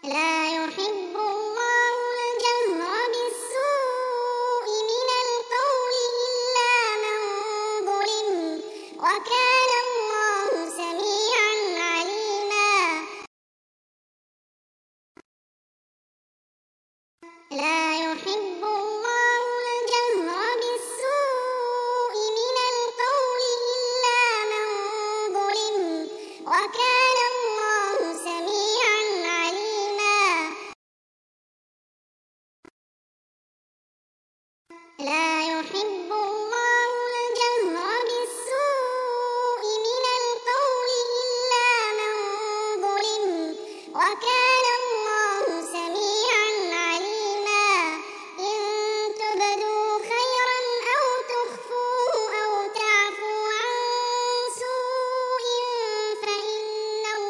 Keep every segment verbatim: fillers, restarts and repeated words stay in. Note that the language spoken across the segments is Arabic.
لا يحب الله الجهر بالسوء من القول إلا من ظلم وكان الله سميعا عليما. لا يحب الله الجهر بالسوء من القول إلا من ظلم وكان الله سميعا عليما. لا يحب الله الجهر بالسوء من القول إلا من ظلم وكان الله سميعا عليما. إن تبدوا خيرا أو تخفوه أو تعفوا عن سوء فإن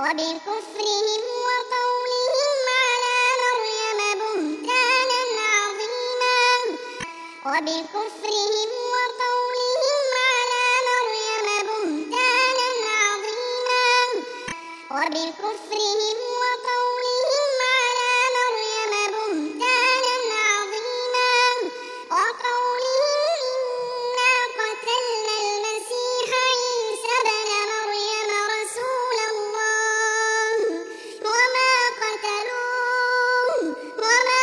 وبكفرهم وقولهم على مريم بهتانا عظيما وبكفرهم وقولهم على مريم بهتانا عظيما وبكفرهم وقولهم على مريم بهتانا عظيما وقولهم إنا قتلنا المسيح عيسى ابن مريم رسول الله وما قتلوه وما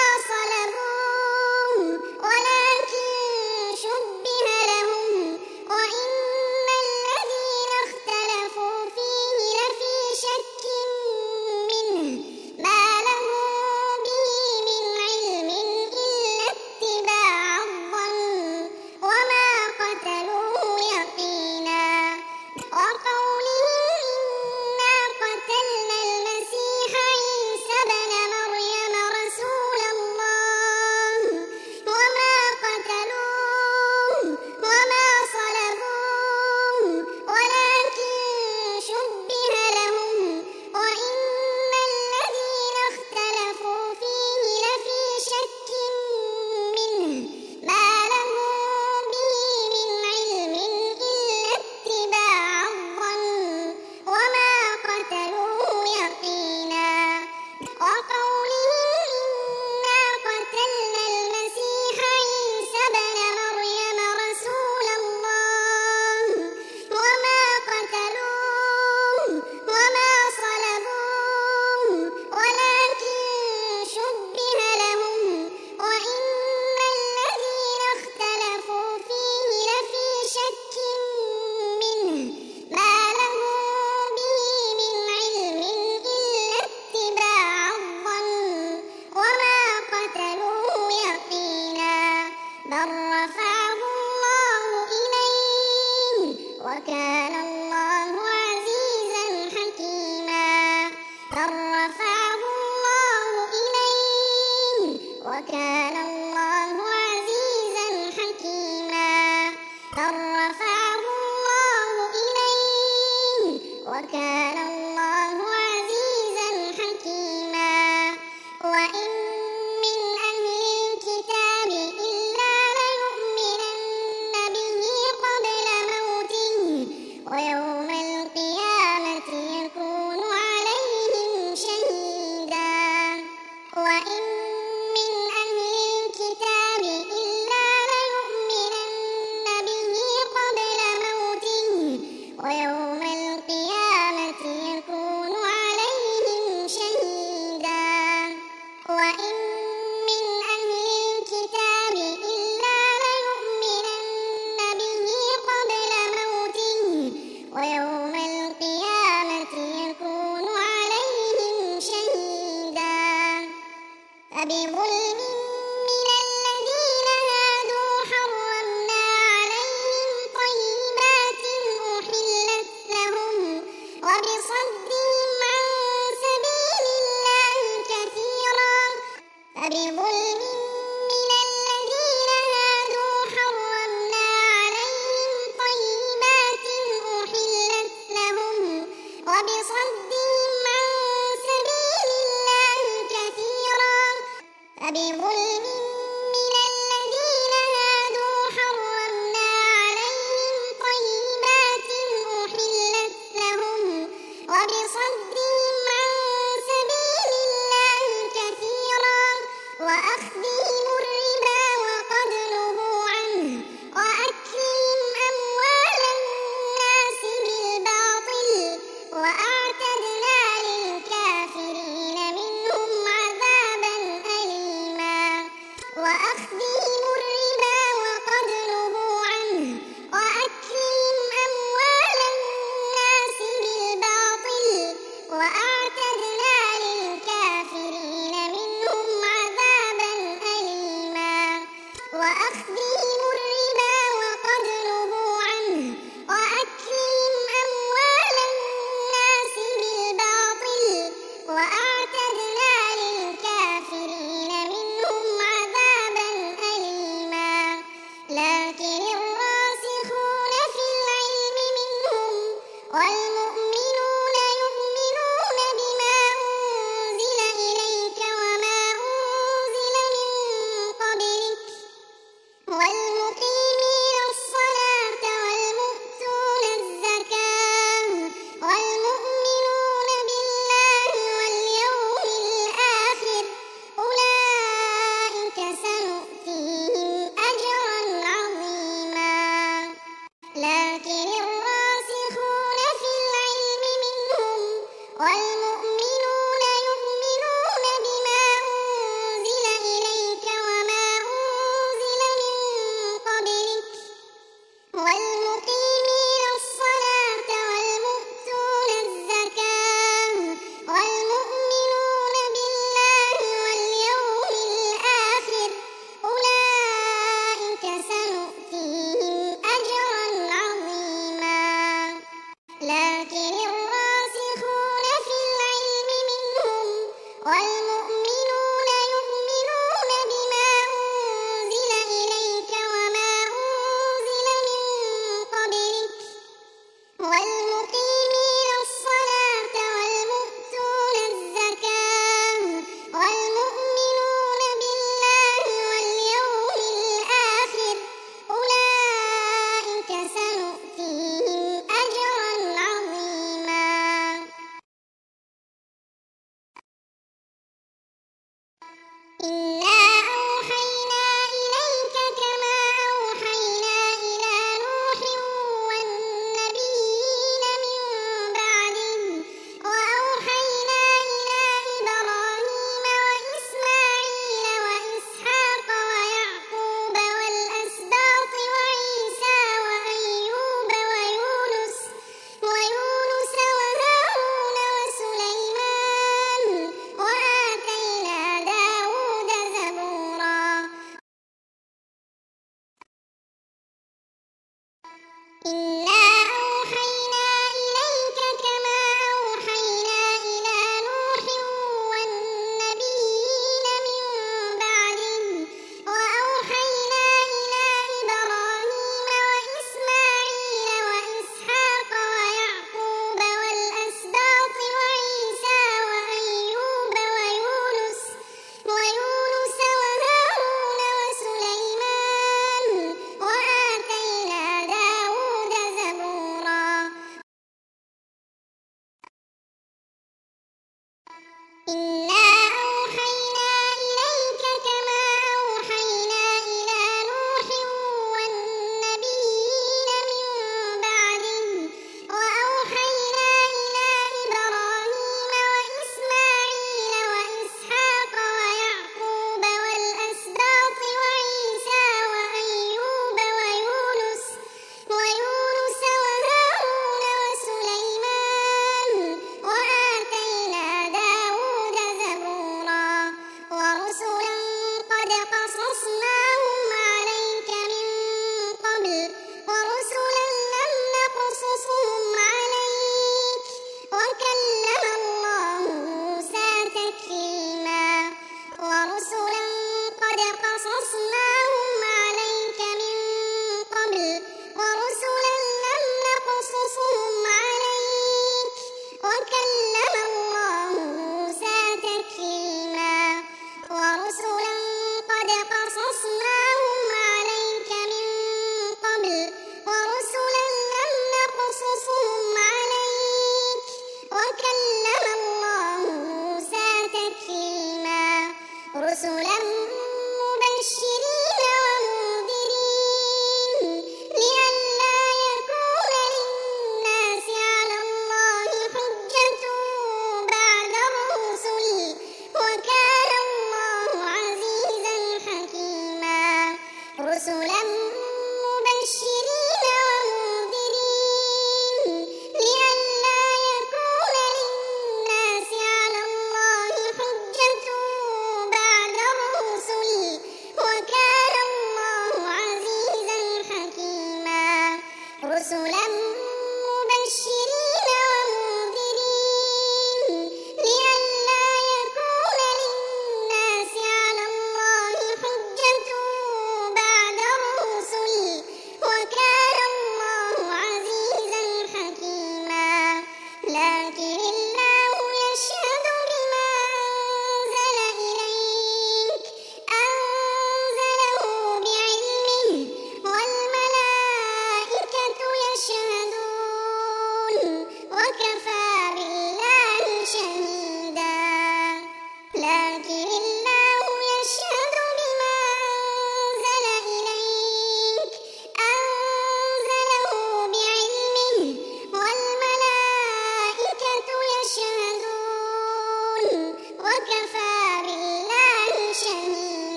صلبوه ولكن شبه لهم وإن الذين اختلفوا فيه لفي شك منه ما لهم به من علم إلا اتباع الظن وما قتلوه يقينا وقولهم إنا قتلنا المسيح عيسى ابن مريم رسول الله وما قتلوه وما صلبوه ولكن شبه لهم وإن الذين اختلفوا فيه لفي شك منه ما لهم به من علم إلا اتباع الظن وما قتلوه يقينا وقولهم إنا قتلنا المسيح عيسى ابن مريم رسول الله وما قتلوه وما صلبوه ولكن شبه لهم وإن الذين اختلفوا فيه لفي شك منه ما لهم به من علم إلا اتباع الظن وما قتلوه يقينا بل رفعه الله إليه وكان الله عزيزا حكيما بل رفعه الله إليه وكان الله عزيزا حكيما بل رفعه الله إليه وكان الله عزيزا حكيما وإن من أهل الكتاب إلا ليؤمنن به قبل موته ويوم القيامة يكون عليهم شهيدا وإن من أهل الكتاب إلا ليؤمنن به قبل موته ويوم القيامة والمؤمنون يؤمنون بما أنزل إليك وما أنزل من قبلك والمقيمين الصلاة والمؤتون الزكاة والمؤمنون بالله واليوم الآخر أولئك سنؤتيهم أجرا عظيما. لكن الراسخون في العلم منهم والمؤمنون يؤمنون بما أنزل إليك وما أنزل من قبلك والمقيمين الصلاة والمؤتون الزكاة والمؤمنون بالله واليوم الآخر أولئك سنؤتيهم أجرا عظيما. إنا أوحينا إليك كما أوحينا إلى نوح والنبيين من بعده وأوحينا إلى إبراهيم وإسماعيل وإسحاق ويعقوب والأسباط وعيسى وأيوب ويونس ويونس وهارون وسليمان وآتينا داود زبورا. إنا أوحينا إليك كما أوحينا إلى نوح والنبيين من بعده وأوحينا إلى إبراهيم وإسماعيل وإسحاق ويعقوب والأسباط وعيسى وأيوب ويونس ويونس وهارون وسليمان وآتينا داود زبورا. إنا أوحينا إليك كما أوحينا إلى نوح والنبيين من بعده وأوحينا إلى إبراهيم وإسماعيل وإسحاق ويعقوب والأسباط وعيسى وأيوب ويونس ويونس وهارون وسليمان وآتينا داود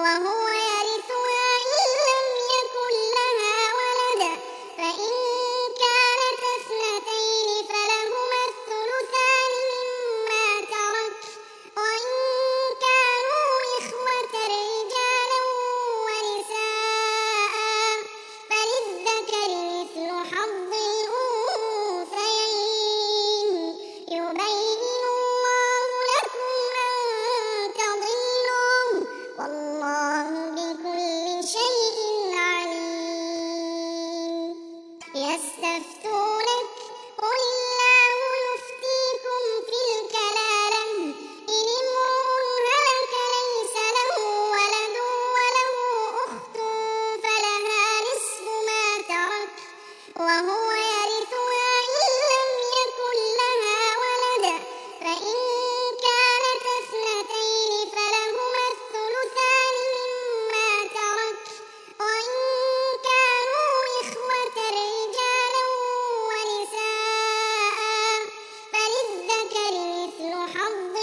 وهو يرثها إن لم يكن لها ولد، فإن كانت اثنتين فلهما الثلثان مما ترك، وإن كانوا إخوة رجالا ونساء فللذكر مثل حظ الأنثيين، يبين الله لكم أن تضلوا، والله بكل شيء عليم. يستفتونك قل الله يفتيكم في الكلالة، إن امرؤ هلك ليس له ولد وله أخت فلها نصف ما ترك، وهو يرثها إن لم يكن لها ولد، فإن كانت اثنتين فلهما الثلثان مما ترك، وإن كانوا إخوة رجالا ونساء فللذكر مثل حظ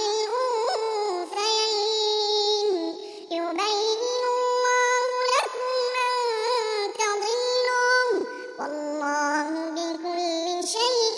الأنثيين، يبين الله لكم أن تضلوا، والله بكل شيء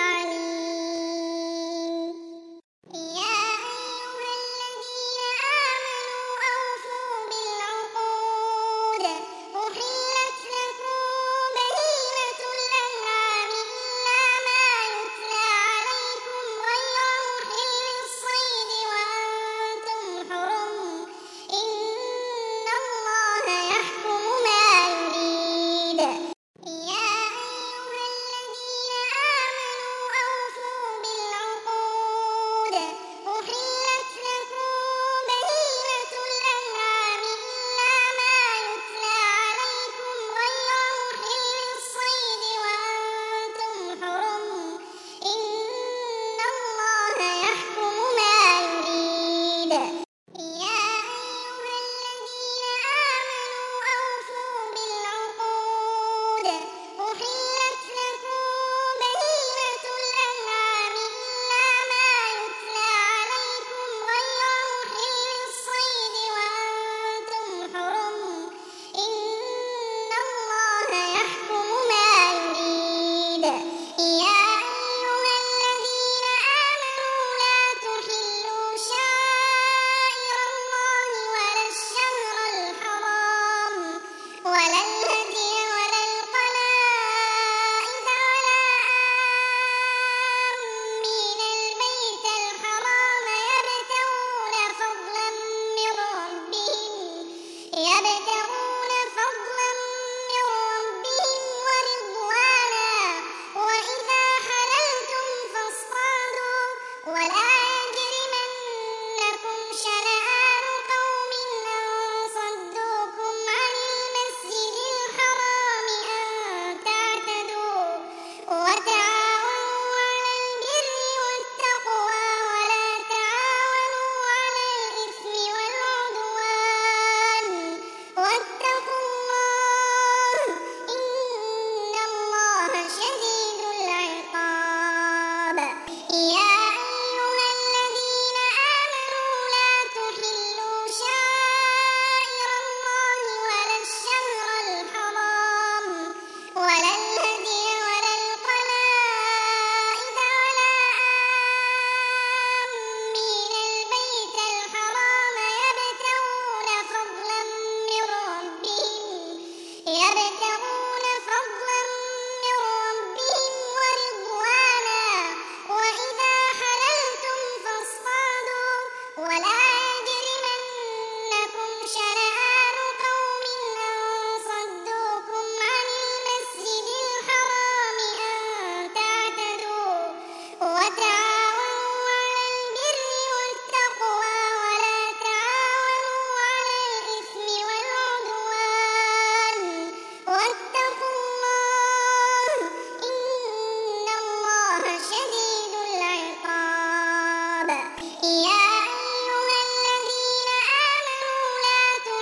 عليم. يا أيها الذين آمنوا أوفوا بالعقود، أحلت لكم بهيمة الأنعام إلا ما يتلى عليكم غير محل الصيد وأنتم حرم، إن الله يحكم ما يريد. يا أيها الذين آمنوا أوفوا بالعقود، أحلت لكم بهيمة الأنعام إلا ما يتلى عليكم غير محل الصيد وأنتم حرم، إن الله يحكم ما يريد. يا أيها الذين آمنوا أوفوا بالعقود، أحلت لكم بهيمة الأنعام إلا ما يتلى عليكم غير محل الصيد وأنتم حرم، إن الله يحكم ما يريد. يا أيها الذين آمنوا لا تحلوا شعائر الله ولا الشهر الحرام ولا الهدي ولا القلائد ولا آمين البيت الحرام يبتغون فضلا من ربهم يبتغون فضلا من ربهم ورضوانا، وإذا حللتم فاصطادوا، ولا يجرمنكم شنآن قوم أن صدوكم عن المسجد الحرام أن تعتدوا، وتعاونوا على البر والتقوى ولا تعاونوا على الإثم والعدوان، واتقوا الله إن الله شديد العقاب. يا أيها الذين آمنوا لا تحلوا شعائر الله ولا الشهر الحرام ولا الهدي ولا القلائد ولا آمين البيت الحرام يبتغون فضلا من ربهم يبتغون فضلا من ربهم ورضوانا، وإذا حللتم فاصطادوا، ولا يجرمنكم شنآن قوم أن صدوكم عن المسجد الحرام أن تعتدوا، وتعاونوا على البر والتقوى ولا تعاونوا على الإثم والعدوان، واتقوا الله إن الله شديد العقاب. يا أيها الذين آمنوا لا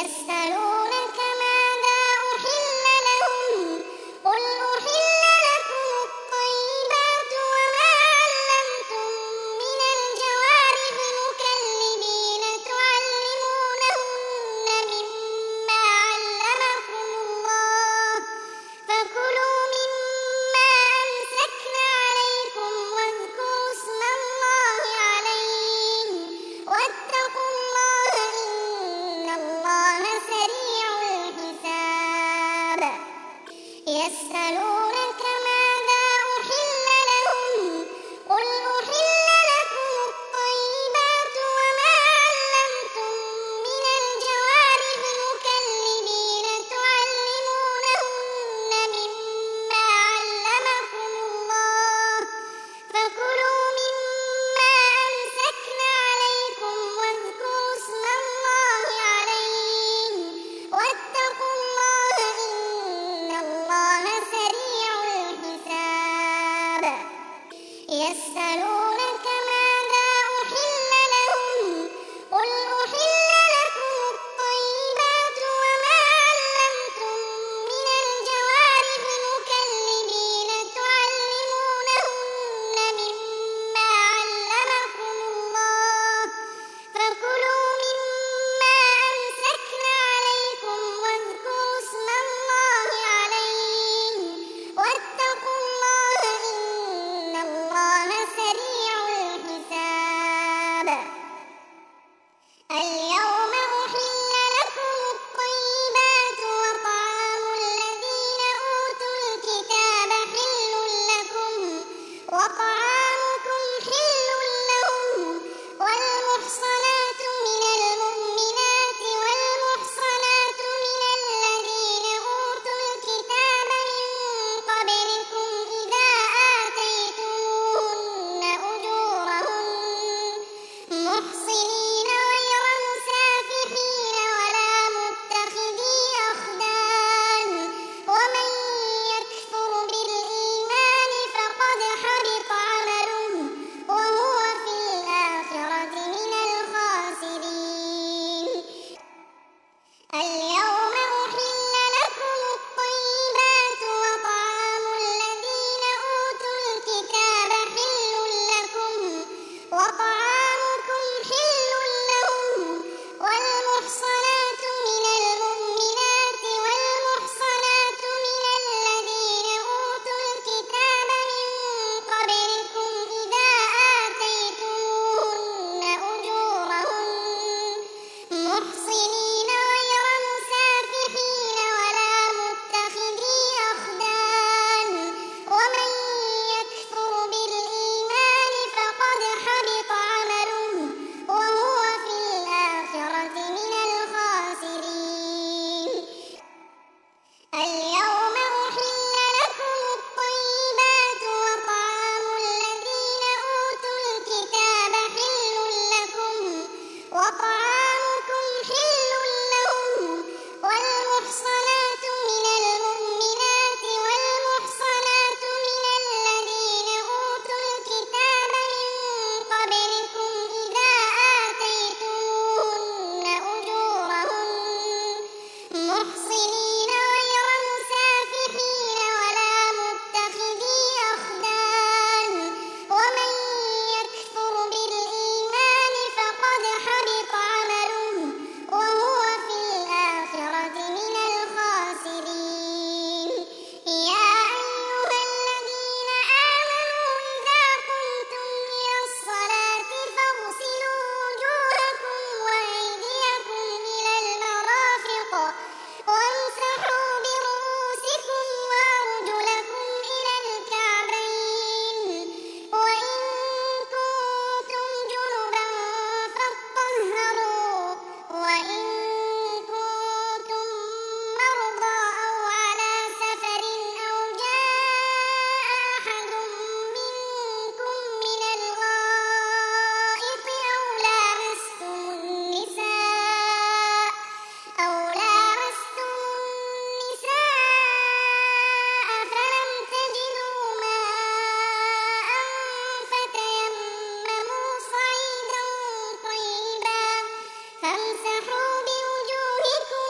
يسألونك ماذا أحل لهم قل أحل لكم الطيبات وما علمتم من الجوارح مكلبين تعلمونهن مما علمكم الله فكلوا مما أمسكن عليكم واذكروا اسم الله عليه واتقوا الله إن الله سريع الحساب يسألونك ماذا أحل لهم قل أحل لكم الطيبات وما علمتم من الجوارح مكلبين تعلمونهن مما علمكم الله فكلوا مما أمسكن عليكم واذكروا اسم الله عليه واتقوا الله إن الله سريع الحساب يسألونك ماذا أحل لهم قل أحل لكم الطيبات وما علمتم من الجوارح مكلبين تعلمونهن مما علمكم الله فكلوا مما أمسكن عليكم واذكروا اسم الله عليه واتقوا الله إن الله سريع الحساب اليوم أحل لكم الطيبات وطعام الذين أوتوا الكتاب حل لكم وطعامكم حل لهم والمحصنات من المؤمنات والمحصنات من الذين أوتوا الكتاب من قبلكم إذا آتيتموهن أجورهن محصنين غير مسافحين ولا متخذي أخدان ومن يكفر بالإيمان فقد حبط عمله وهو في الآخرة من الخاسرين اليوم أحل لكم الطيبات وطعام الذين أوتوا الكتاب حل لكم وطعامكم حل لهم والمحصنات من المؤمنات والمحصنات من الذين أوتوا الكتاب من قبلكم إذا آتيتموهن أجورهن محصنين غير مسافحين ولا متخذي أخدان ومن يكفر بالإيمان فقد حبط عمله وهو في الآخرة من الخاسرين اليوم أحل لكم الطيبات وطعام الذين أوتوا الكتاب حل لكم وطعامكم حل لهم والمحصنات من المؤمنات والمحصنات من الذين أوتوا الكتاب من قبلكم إذا آتيتموهن أجورهن محصنين غير مسافحين ولا متخذي أخدان ومن يكفر بالإيمان فقد حبط عمله وهو في الآخرة من الخاسرين يا أيها الذين آمنوا إذا قمتم إلى الصلاة فاغسلوا وجوهكم وأيديكم إلى المرافق وامسحوا برؤوسكم وأرجلكم إلى الكعبين وإن كنتم جنبا فاطهروا وإن كنتم مرضى أو على سفر أو جاء أحد منكم من الغائط أو لامستم النساء أو لامستم النساء فلم تجدوا ماء فتيمموا صعيدا طيبا فامسحوا بوجوهكم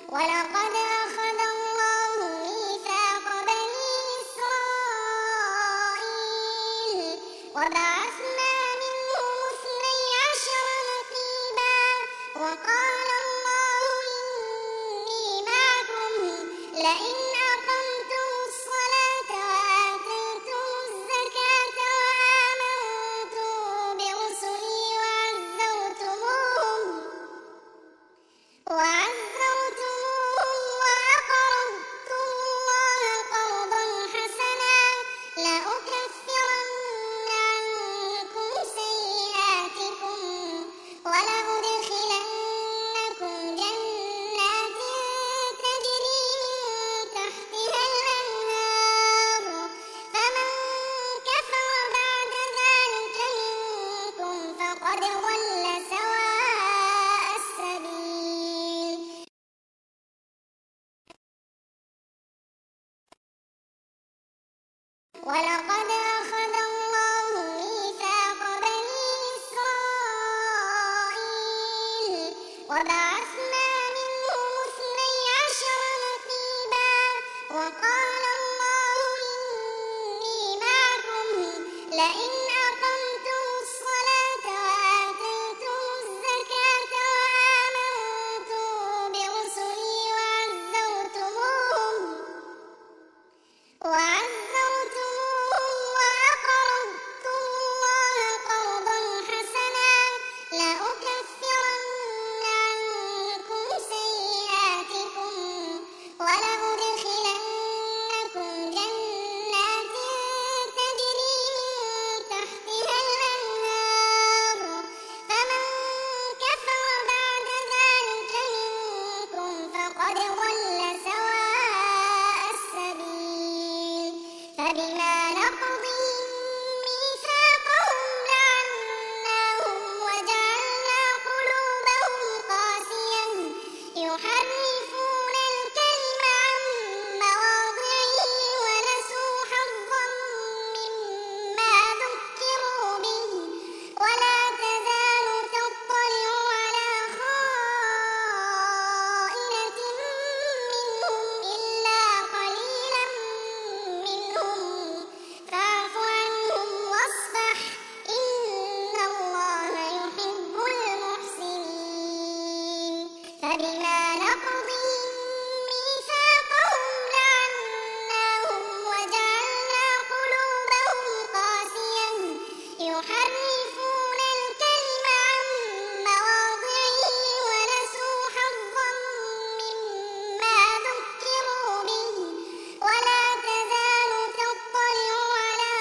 ولقد أخذ الله ميثاق بني إسرائيل وبعثنا منهم اثني عشر نقيبا وقال الله إني معكم لئن أقمتم الصلاة وآتيتم الزكاة وآمنتم برسلي وعزرتموهم وعزرتموهم وأقرضتم الله قرضا حسنا لأكفرن عنكم سيئاتكم ولأدخلنكم جنات تجري من تحتها الأنهار فمن كفر بعد ذلك منكم فقد ضل سواء السبيل ولقد أخذ الله ميثاق بني إسرائيل وبعثنا منهم اثني عشر نقيبا وقال الله إني معكم لئن أقمتم الصلاة وآتيتم الزكاة وآمنتم برسلي وعزرتموهم وعزرتموهم وأقرضتم الله قرضا حسنا لأكفرن عنكم سيئاتكم ولأدخلنكم جنات تجري من تحتها الأنهار فمن كفر بعد ذلك منكم فقد ضل سواء السبيل فبما نقضهم ميثاقهم لعناهم وجعلنا قلوبهم قاسية يحرفون الكلم عن مواضعه ونسوا حظا مما ذكروا به ولا تزال تطلع على خائنة منهم إلا قليلا منهم فاعف عنهم واصفح إن الله يحب المحسنين فبما نقضهم ميثاقهم لعناهم وجعلنا قلوبهم قاسية يحرفون الكلم عن مواضعه ونسوا حظا مما ذكروا به ولا تزال تطلع على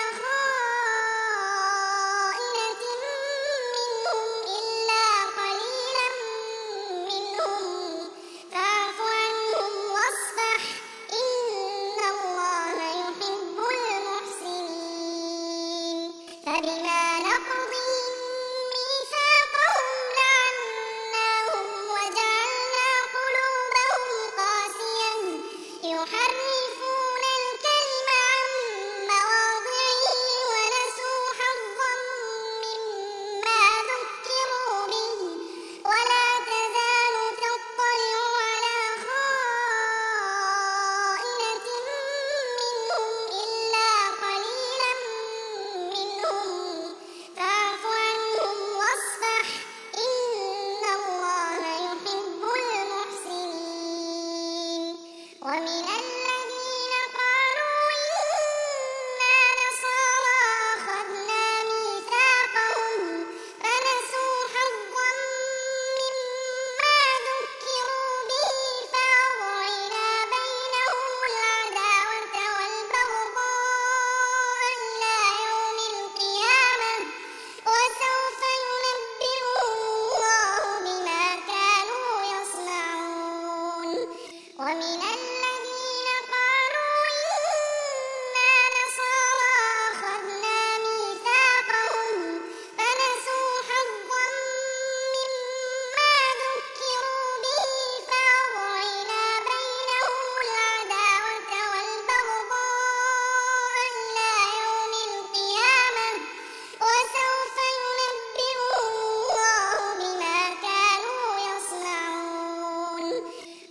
خائنة منهم إلا قليلا منهم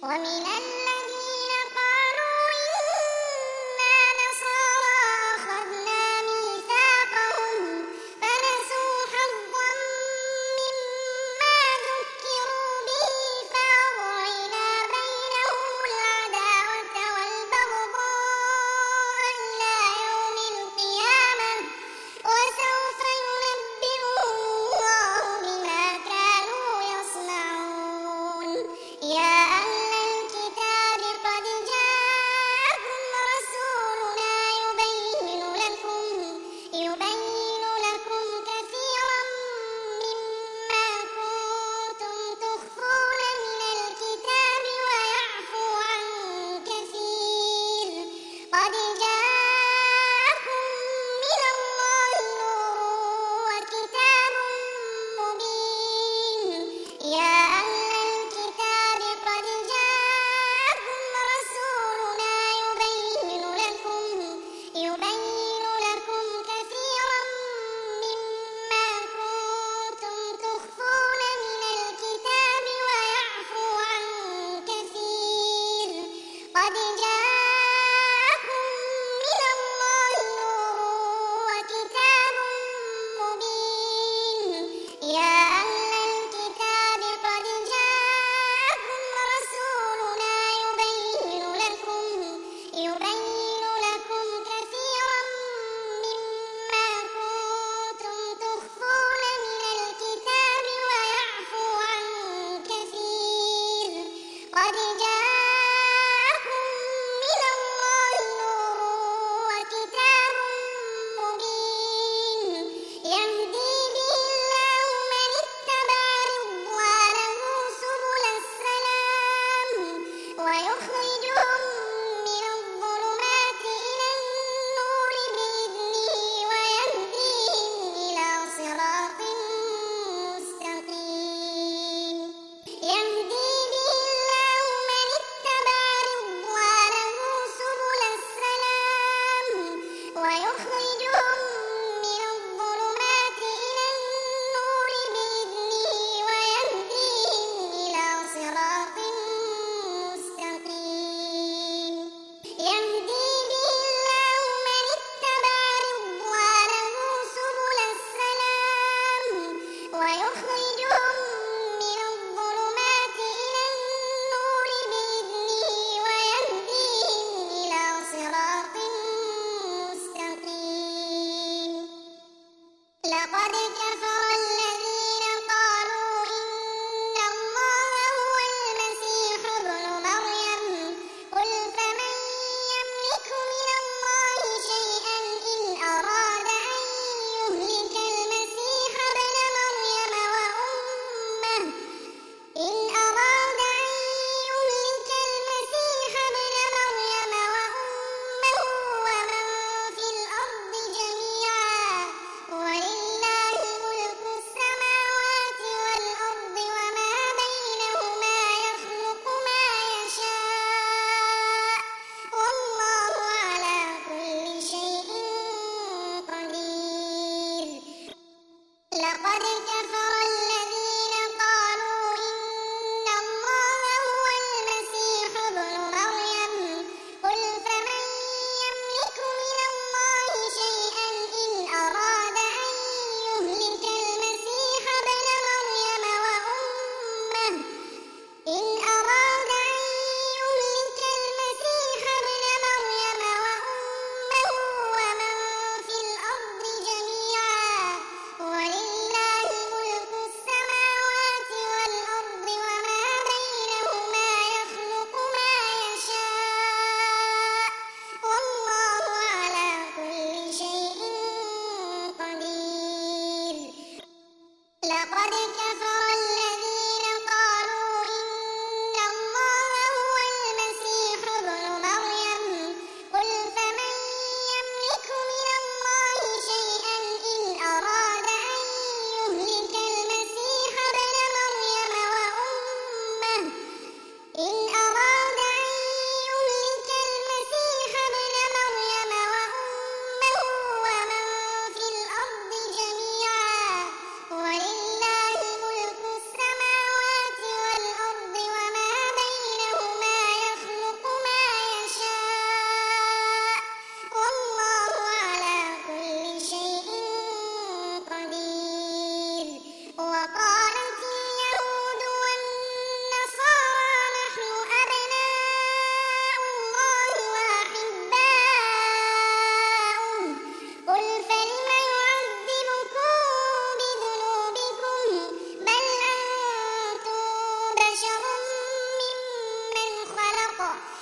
ومن الذين قالوا إنا نصارى أخذنا ميثاقهم فنسوا حظا مما ذكروا به فأغرينا بينهم العداوة والبغضاء إلى يوم القيامة وسوف ينبئهم الله بما كانوا يصنعون. يا أهل الكتاب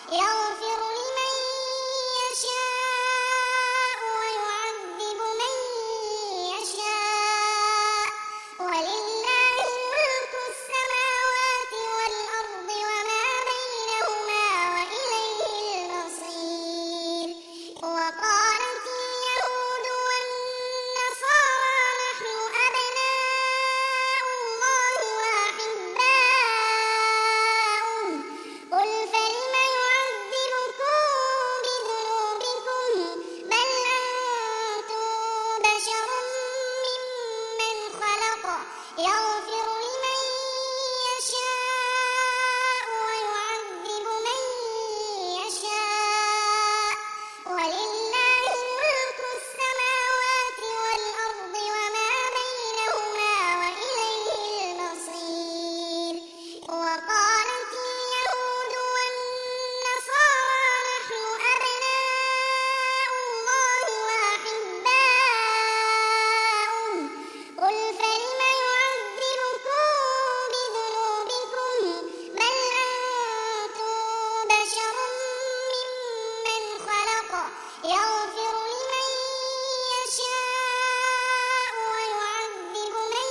يغفر لمن يشاء ويعذب من يشاء ولله ملك السماوات والأرض وما بينهما وإليه المصير. وقالت اليهود والنصارى نحن أبناء الله وأحباؤه قل فلم يعذبكم بذنوبكم بل أنتم بشر ممن خلق يغفر لمن يشاء ويعذب من يشاء ولله ملك السماوات والأرض وما بينهما وإليه المصير. وقالت اليهود والنصارى نحن أبناء الله وأحباؤه قل فلم يعذبكم بذنوبكم بل أنتم بشر ممن خلق يغفر لمن يشاء ويعذب من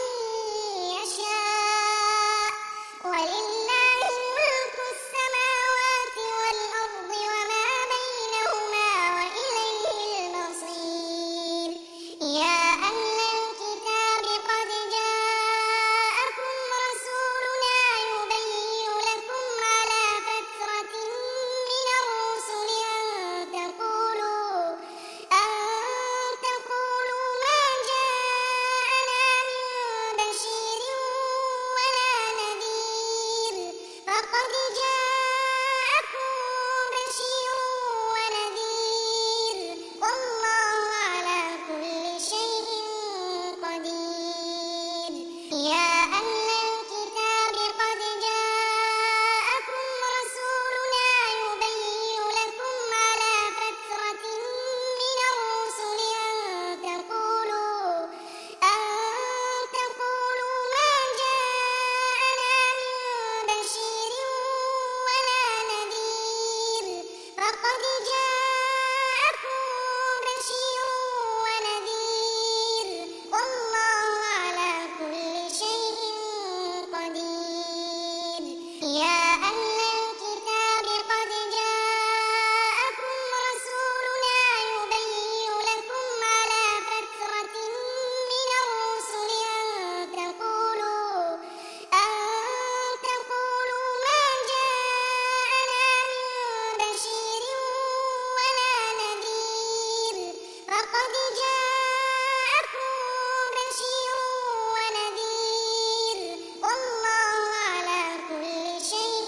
يشاء ولله ملك السماوات والأرض وما بينهما وإليه المصير. يا أهل الكتاب قد جاءكم رسولنا يبين لكم على فترة من الرسل أن تقولوا أن تقولوا ما جاءنا من بشير ولا نذير فقد جاءكم بشير ونذير والله على كل شيء قدير. يا أهل الكتاب قد جاءكم رسولنا يبين لكم على فترة من الرسل أن تقولوا أن تقولوا ما جاءنا من بشير ولا نذير فقد جاءكم بشير ونذير والله على كل شيء قدير. يا أهل الكتاب قد جاءكم رسولنا يبين لكم على فترة من الرسل أن تقولوا أن تقولوا ما جاءنا من بشير ولا نذير فقد جاءكم بشير ونذير والله على كل شيء قدير. يا أهل الكتاب قد جاءكم رسولنا يبين لكم على فترة من الرسل أن تقولوا أن تقولوا ما جاءنا من بشير ولا نذير فقد جاءكم بشير ونذير والله على كل شيء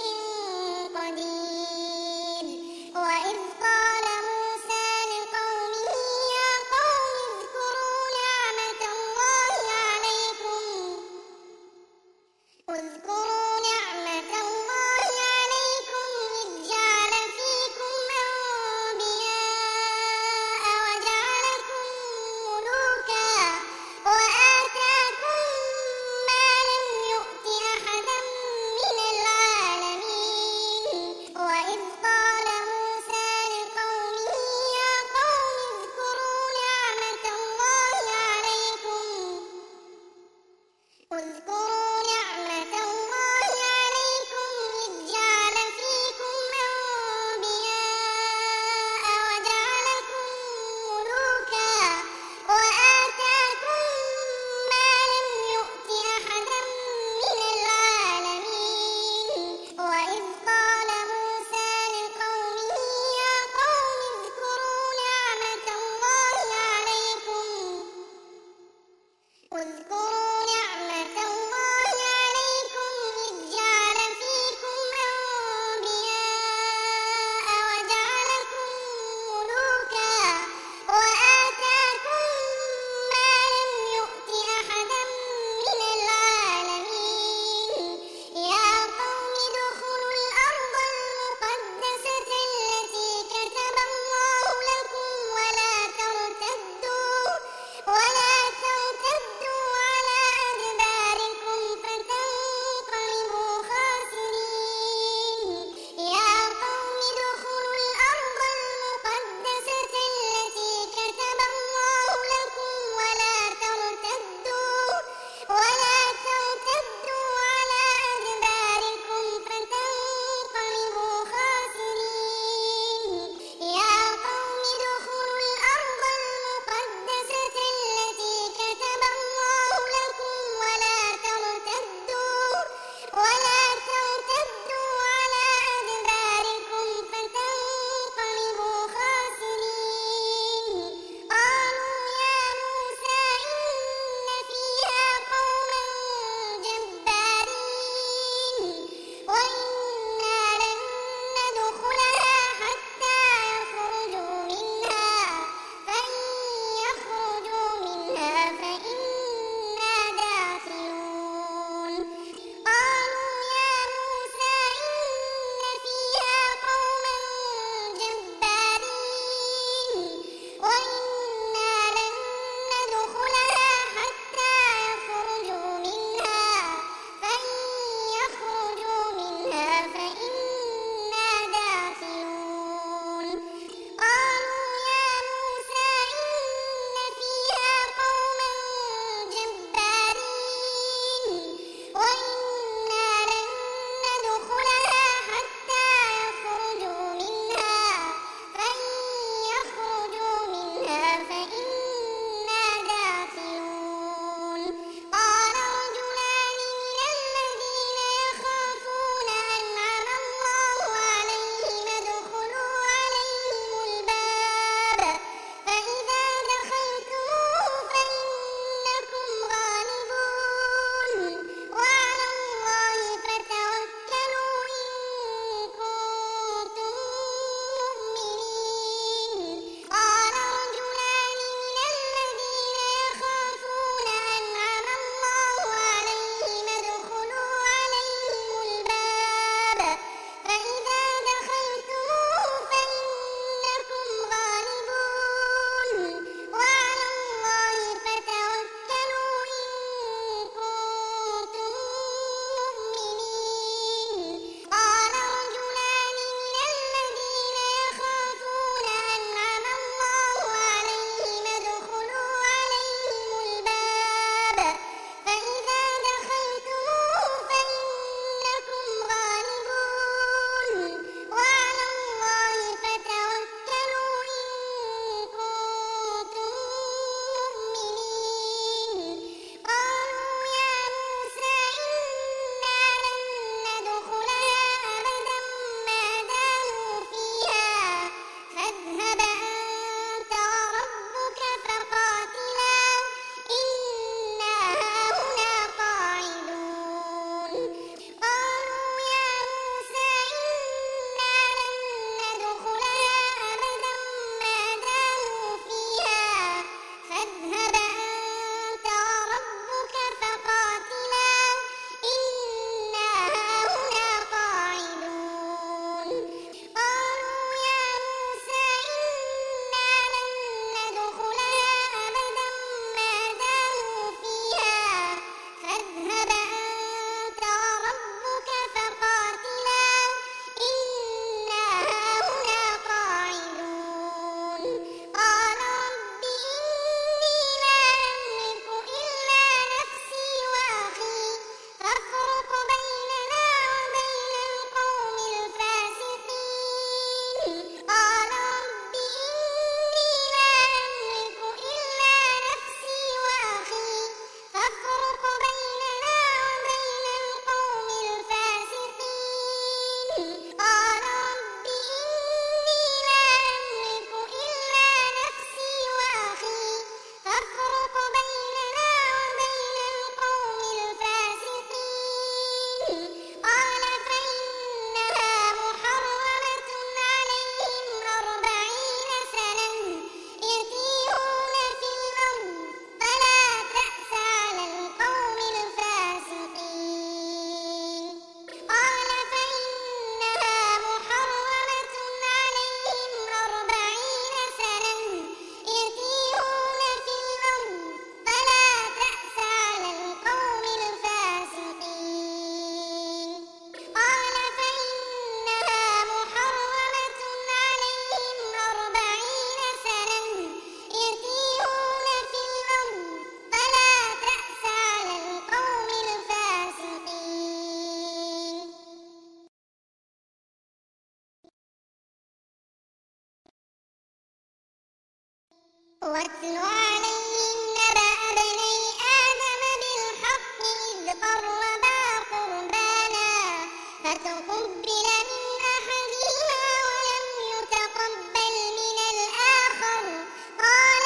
واتل عليهم نبأ ابني آدم بالحق إذ قربا قربانا فتقبل من أحدهما ولم يتقبل من الآخر قال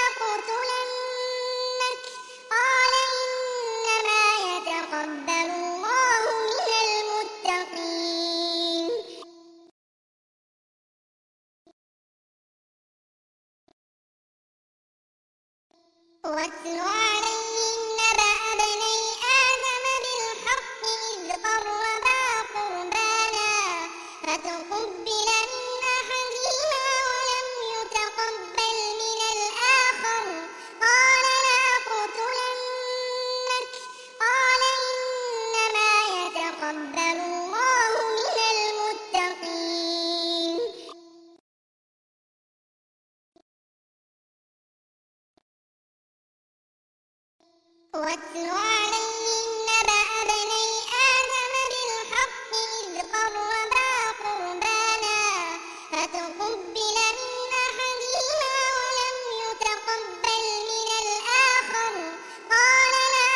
لأقتلنك قال إنما يتقبل الله من المتقين. واتل عليهم نبأ ابني آدم بالحق إذ قربا قربانا فتقبل من أحدهما ولم يتقبل من الآخر قال لأقتلنك قال إنما يتقبل الله من المتقين. واتل عليهم نبأ ابني آدم بالحق إذ قربا قربانا فتقبل من أحدهما ولم يتقبل من الآخر قال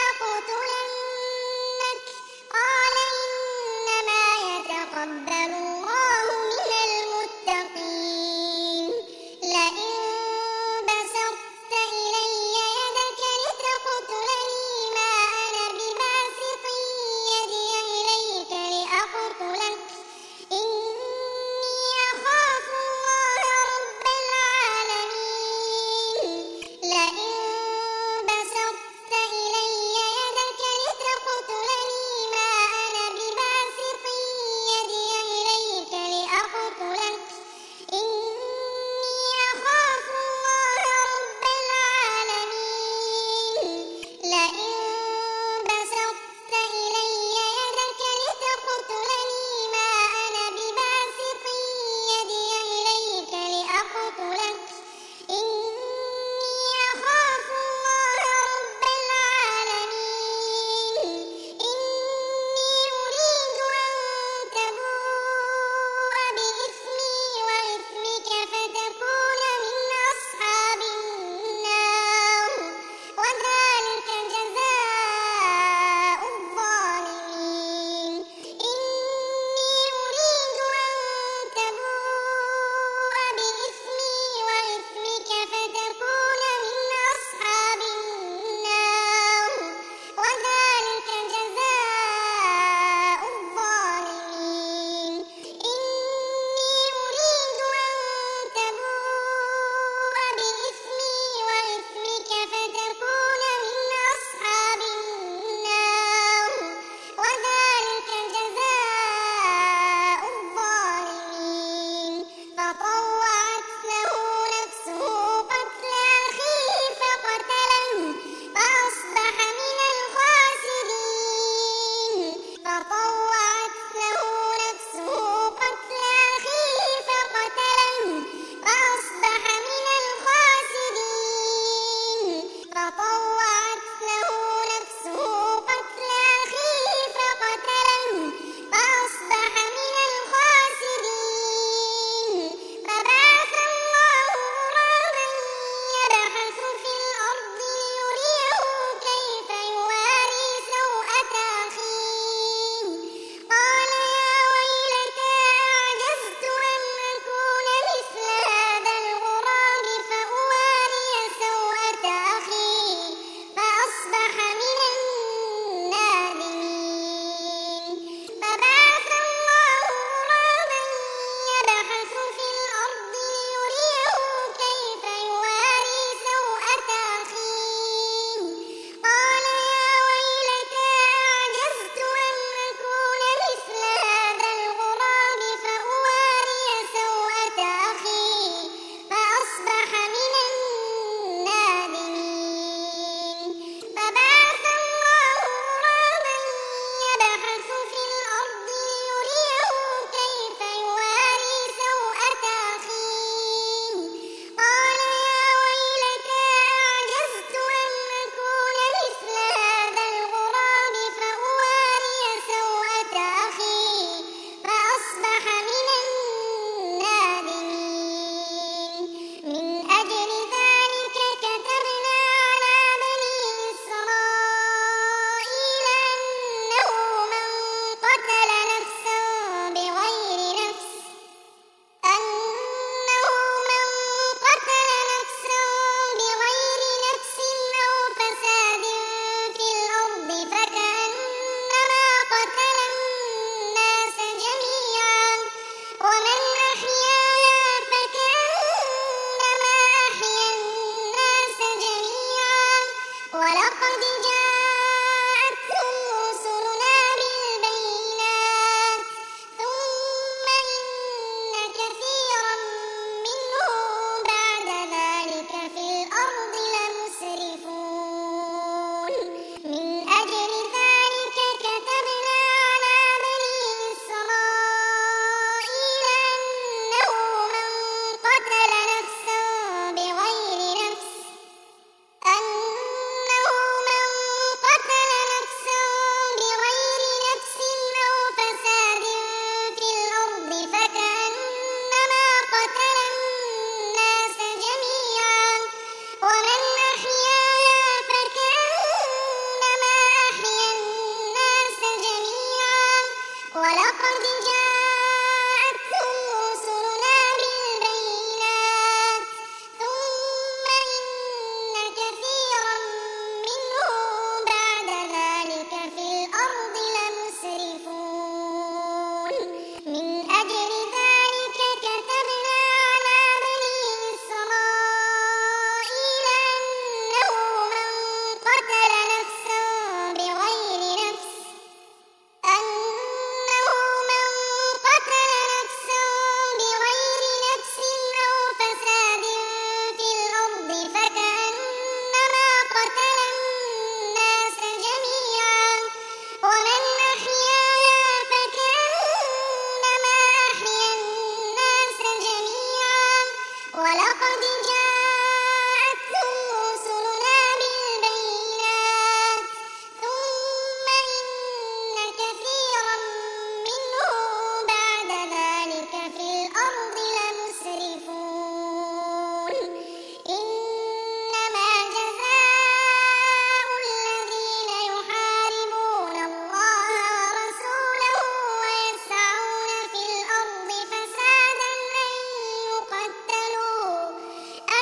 لأقتلنك قال إنما يتقبل الله من المتقين. لئن بسطت إلي يدك لتقتلني ما ولقد جاءتهم رسلنا بالبينات ثم إن كثيرا منهم بعد ذلك في الأرض لمسرفون من أجل ذلك كتبنا على بني إسرائيل أنه من قتل نفسا بغير نفس أنه من قتل نفسا بغير نفس أو فساد في الأرض فكأنما قتل الناس جميعا ومن أحياها فكأنما أحيا الناس جميعا ولقد جاءتهم رسلنا بالبينات ثم إن كثيرا منهم بعد ذلك في الأرض لمسرفون إنما جزاء الذين يحاربون الله ورسوله ويسعون في الأرض فسادا أن يقتلوا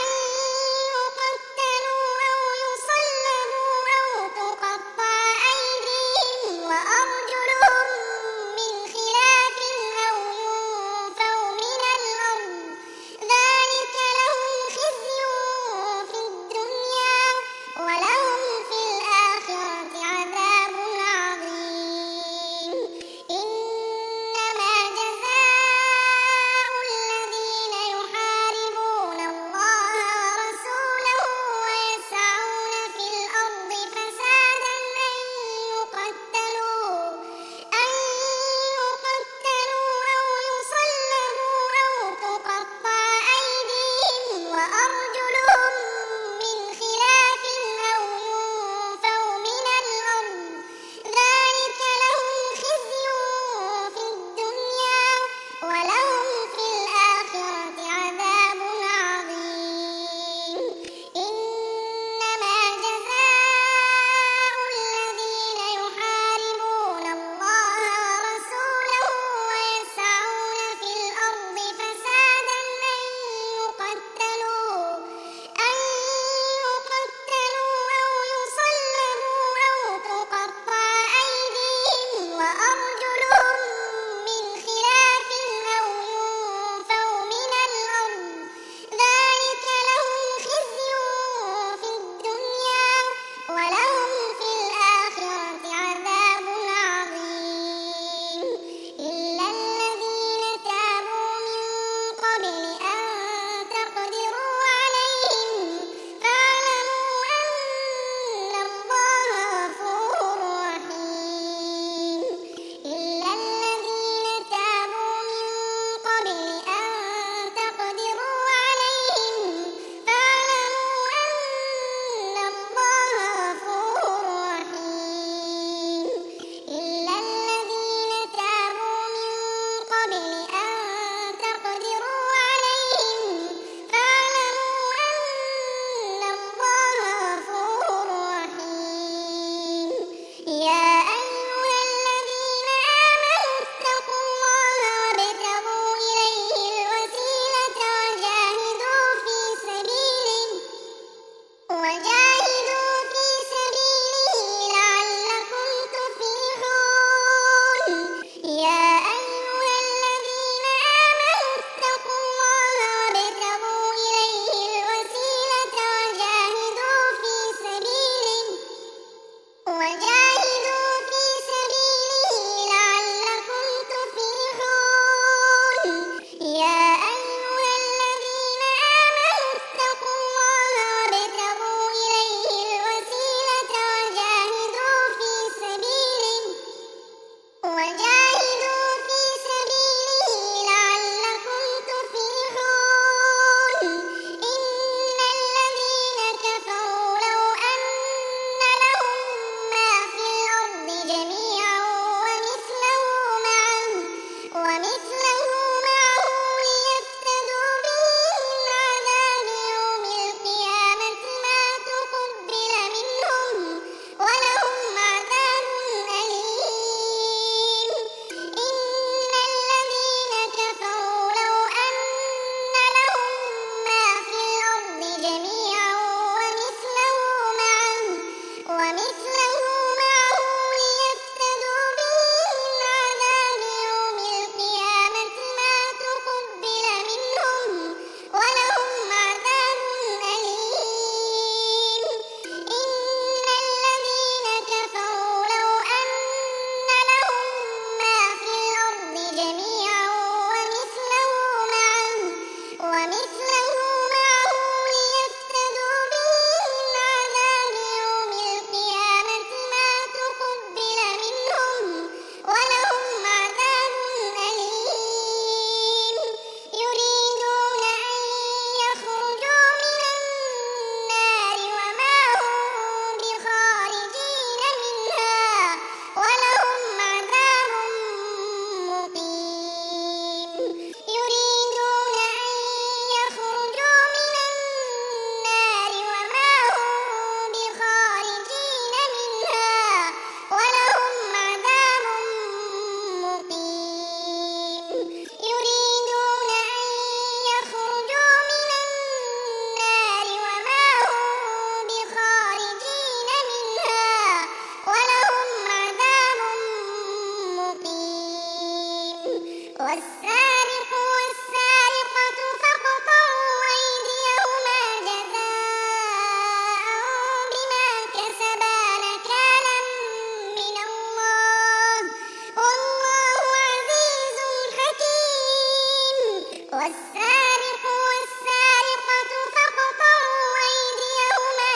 جميعا ومثله معه ومثله معه ليفتدوا به من عذاب يوم القيامة ما تقبل منهم ولهم عذاب أليم يريدون أن يخرجوا من النار وما هم بخارجين منها ولهم عذاب مقيم يريدون أن يخرجوا من النار وما هم بخارجين منها ولهم عذاب مقيم يريدون أن يخرجوا من النار وما هم بخارجين منها ولهم عذاب مقيم والسارق والسارقة فاقطعوا أيديهما جزاء بما كسبا نكالا من الله والله عزيز حكيم والسارق والسارقة فاقطعوا أيديهما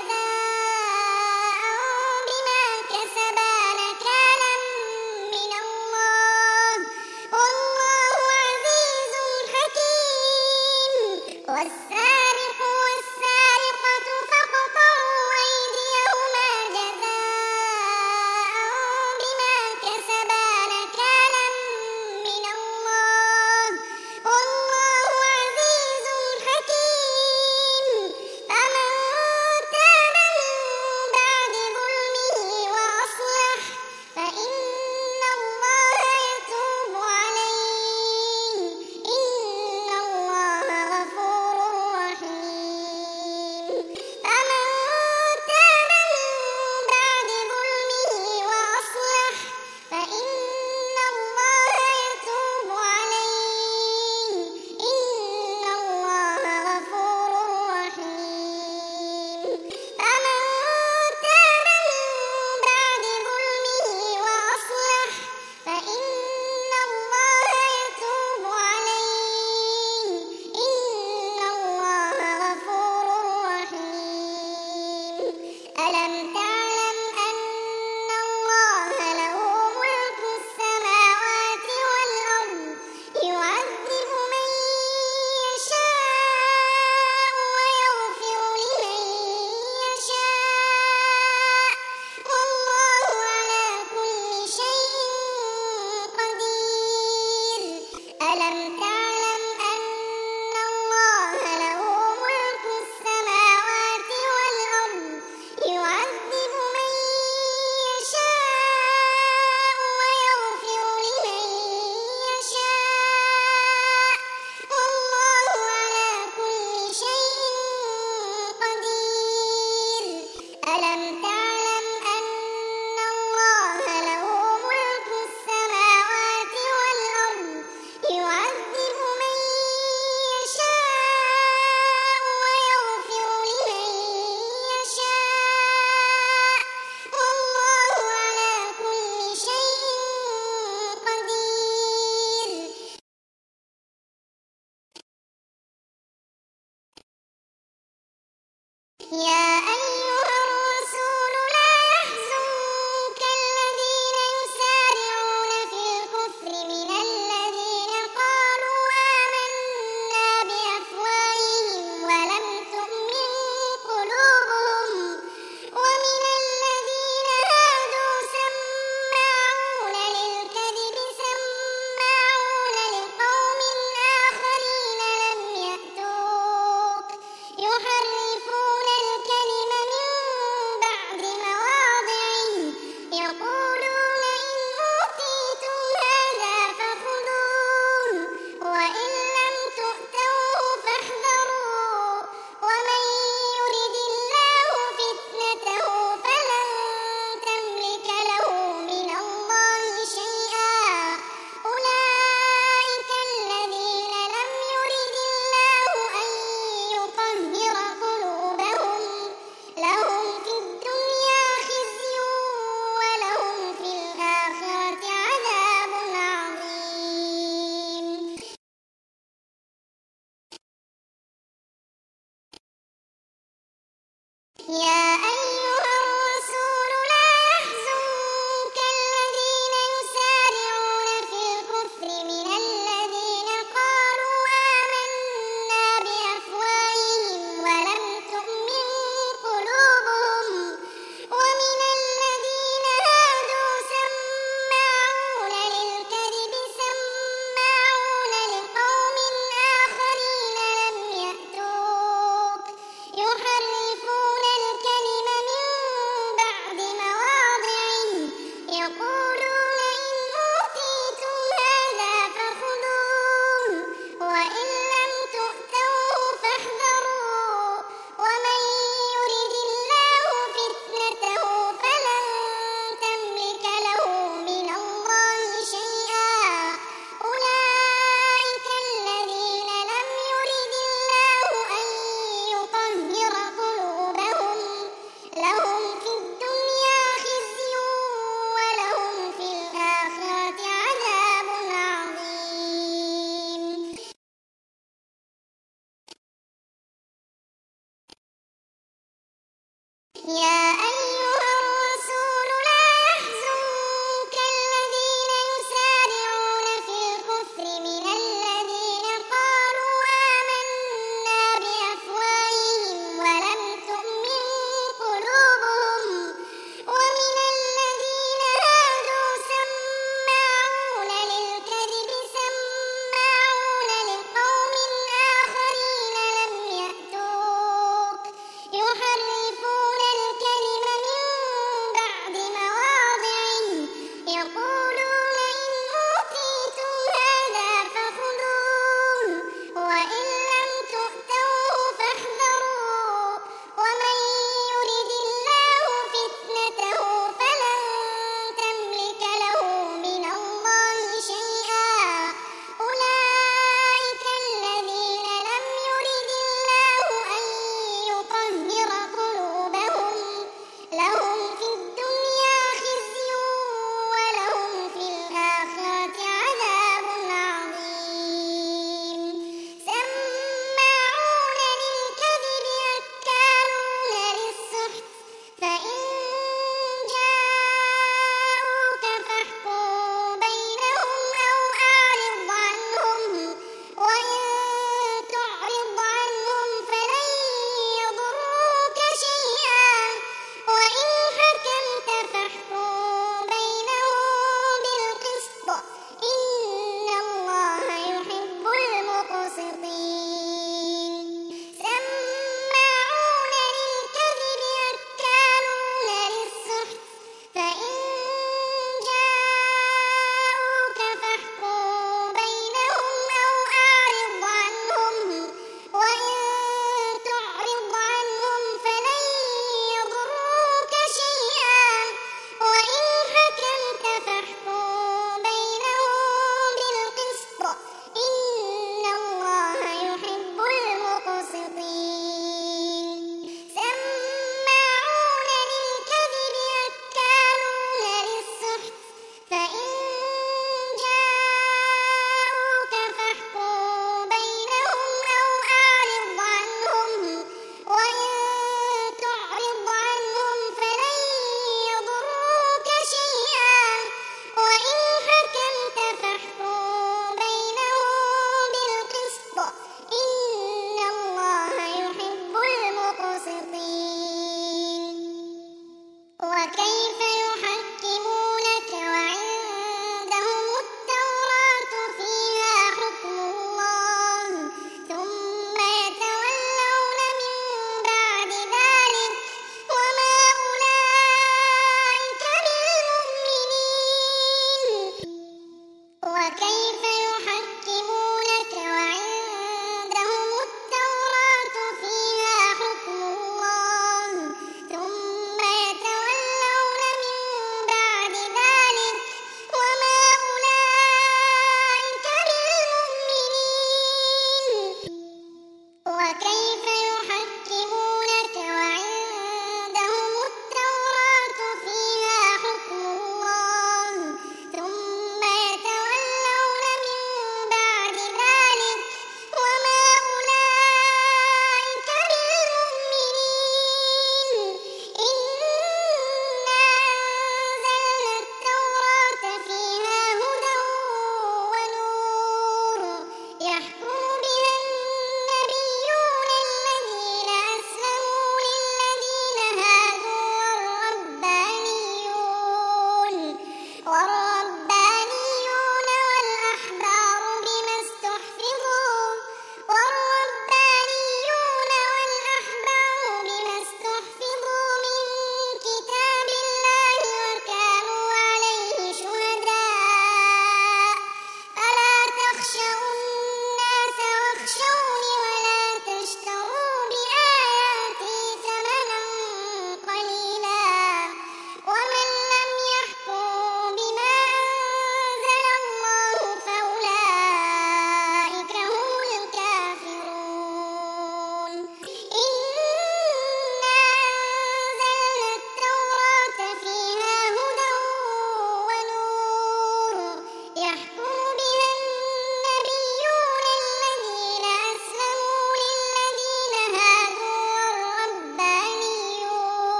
جزاء بما كسبا نكالا من الله والله عزيز حكيم والسارق والسارقة فاقطعوا أيديهما جزاء بما كسبا نكالا من الله والله عزيز حكيم فمن تاب من بعد ظلمه وأصلح فإن الله يتوب عليه إن الله غفور رحيم فمن تاب من بعد ظلمه وأصلح فإن الله يتوب عليه إن الله غفور رحيم فمن تاب من بعد ظلمه وأصلح فإن الله يتوب عليه إن الله غفور رحيم ألم تعلم أن الله له ملك السماوات والأرض يعذب من يشاء ويغفر لمن يشاء والله على كل شيء قدير ألم تعلم أن الله له ملك السماوات والأرض يعذب من يشاء ويغفر لمن يشاء والله على كل شيء قدير ألم تعلم أن الله له ملك السماوات والأرض يعذب من يشاء ويغفر لمن يشاء والله على كل شيء قدير يا أيها الرسول لا يحزنك الذين يسارعون في الكفر من الذين قالوا آمنا بأفواههم ولم تؤمن قلوبهم ومن الذين هادوا سماعون للكذب سماعون لقوم آخرين لم يأتوك يحرفون الكلم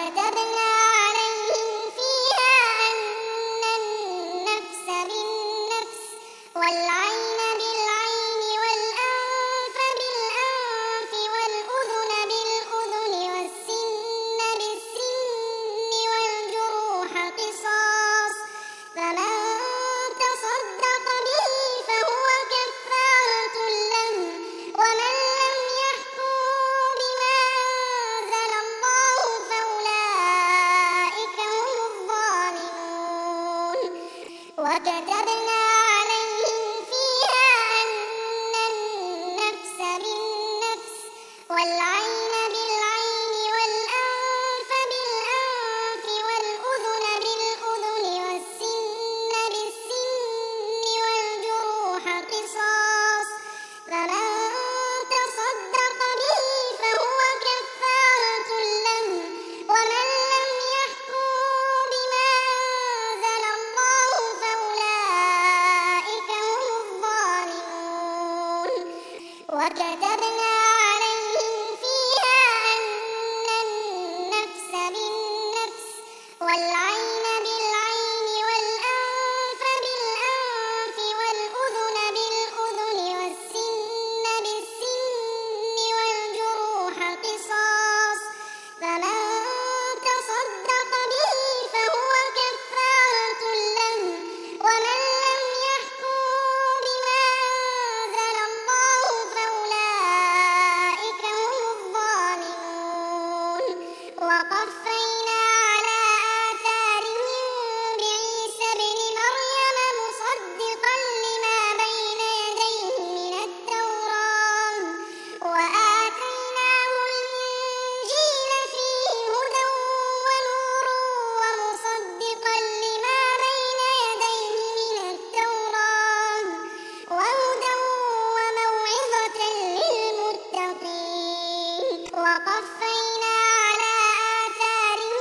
وكتبنا عليهم فيها أن النفس بالنفس والعين بالعين والأنف بالأنف والأذن بالأذن والسن بالسن والجروح قصاص فمن تصدق به فهو كفارة له ومن لم يحكم بما أنزل الله فأولئك هم الظالمون وكتبنا عليهم فيها أن النفس بالنفس والعين بالعين والأنف بالأنف والأذن بالأذن والسن بالسن والجروح قصاص فمن تصدق به فهو كفارة له ومن لم يحكم بما أنزل الله فأولئك هم الظالمون وكتبنا عليهم فيها أن النفس بالنفس والعين بالعين والأنف بالأنف والأذن بالأذن والسن بالسن والجروح قصاص فمن تصدق به فهو كفارة له ومن لم يحكم بما أنزل الله فأولئك هم الظالمون وقفينا على آثارهم بعيسى ابن مريم مصدقا لما بين يديه من التوراة وآتيناه الإنجيل فيه هدى ونور ومصدقا لما بين يديه من التوراة وهدى وموعظة للمتقين وقفينا على آثارهم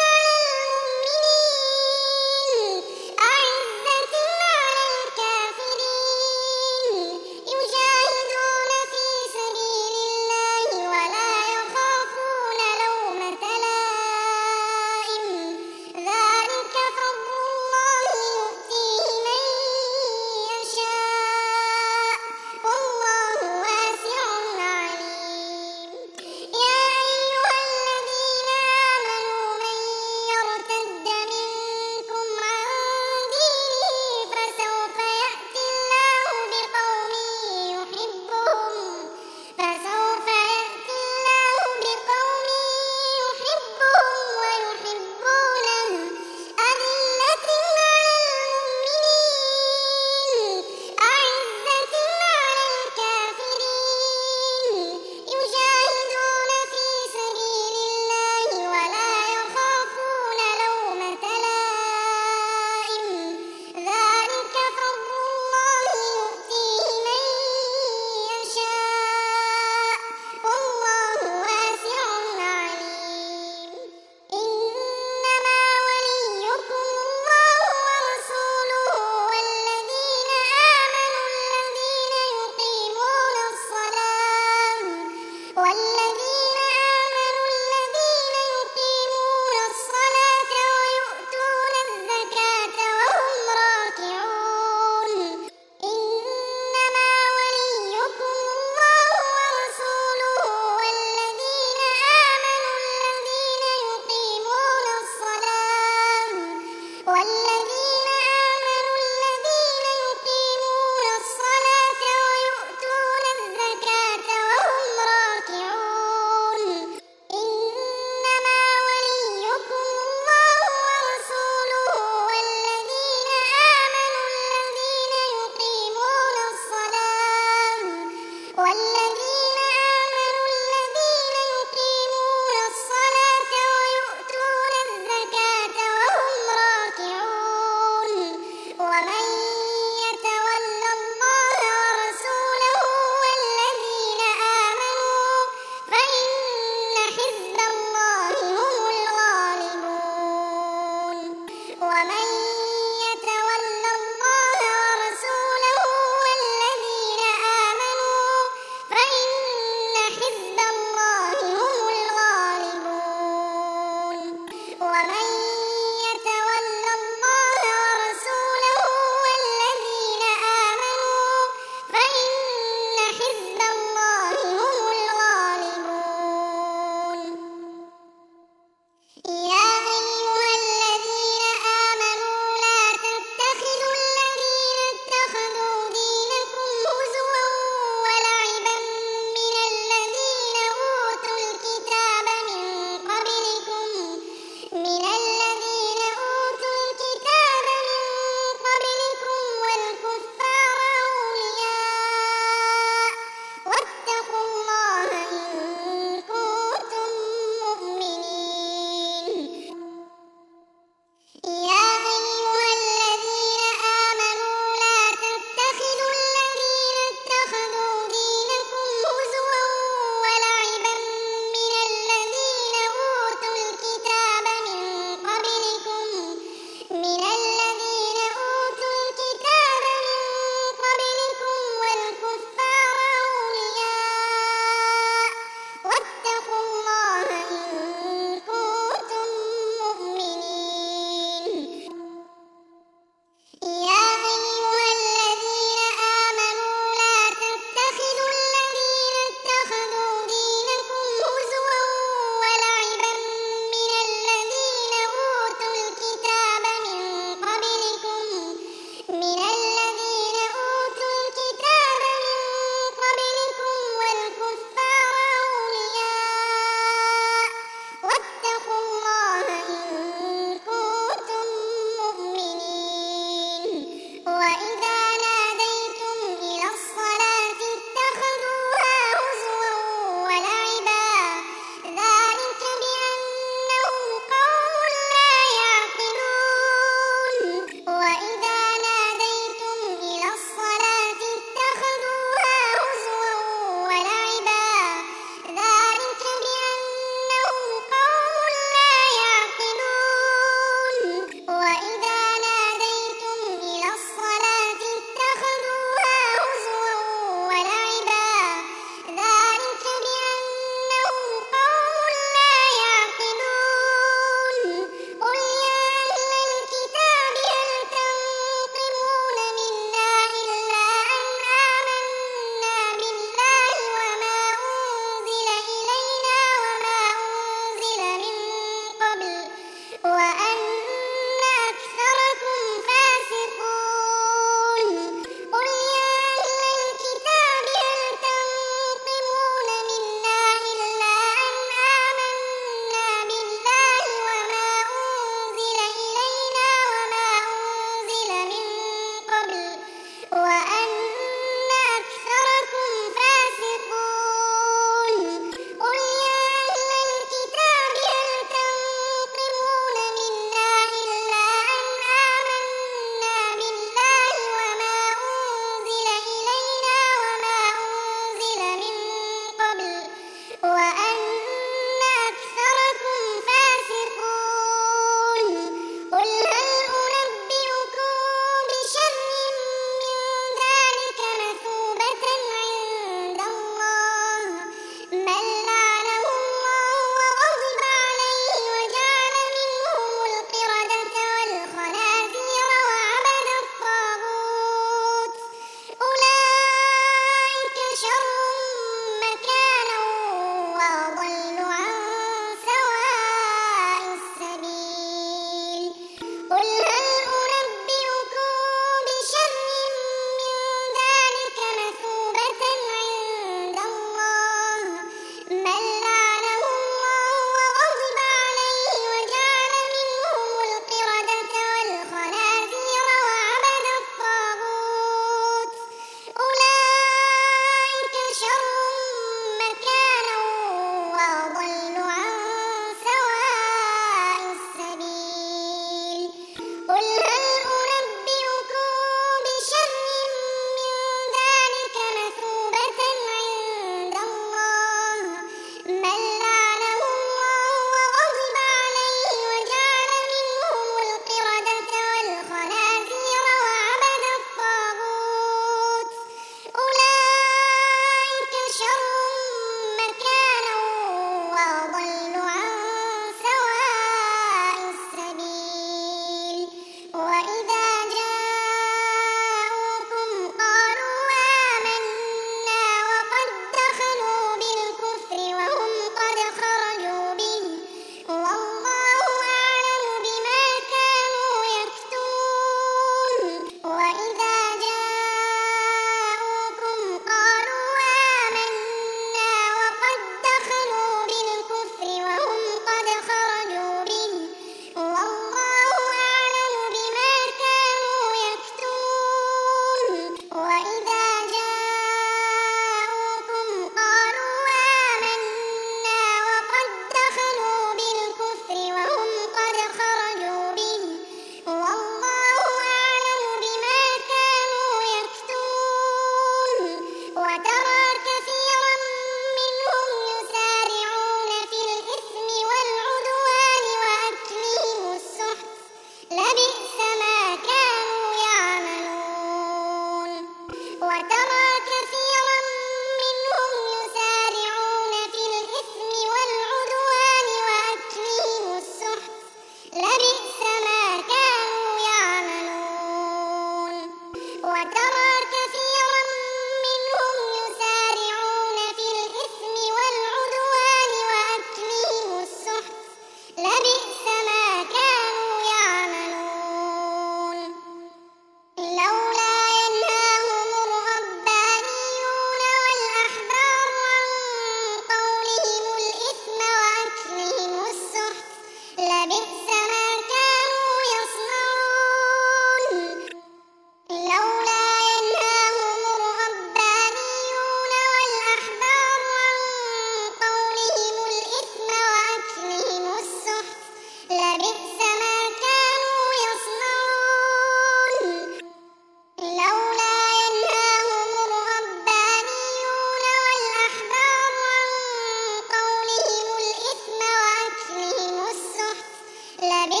لبئس ما كانوا يصنعون لولا ينهاهم الربانيون والأحبار عن قولهم الإثم وأكلهم السحت لبئس ما كانوا يصنعون لولا ينهاهم الربانيون والأحبار عن قولهم الإثم وأكلهم السحت لبئس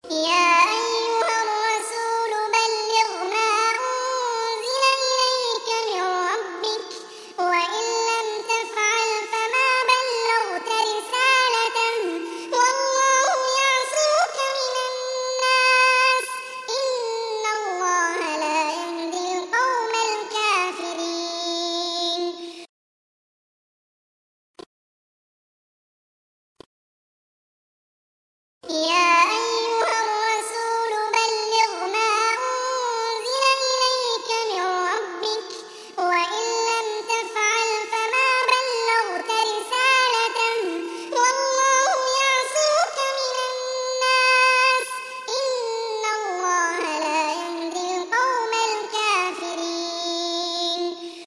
يا أيها الرسول بلغ ما أنزل إليك من ربك وإن لم تفعل فما بلغت رسالته والله يعصمك من الناس إن الله لا يهدي القوم الكافرين. يا أيها الرسول بلغ ما أنزل إليك من ربك وإن لم تفعل فما بلغت رسالته والله يعصمك من الناس إن الله لا يهدي القوم الكافرين.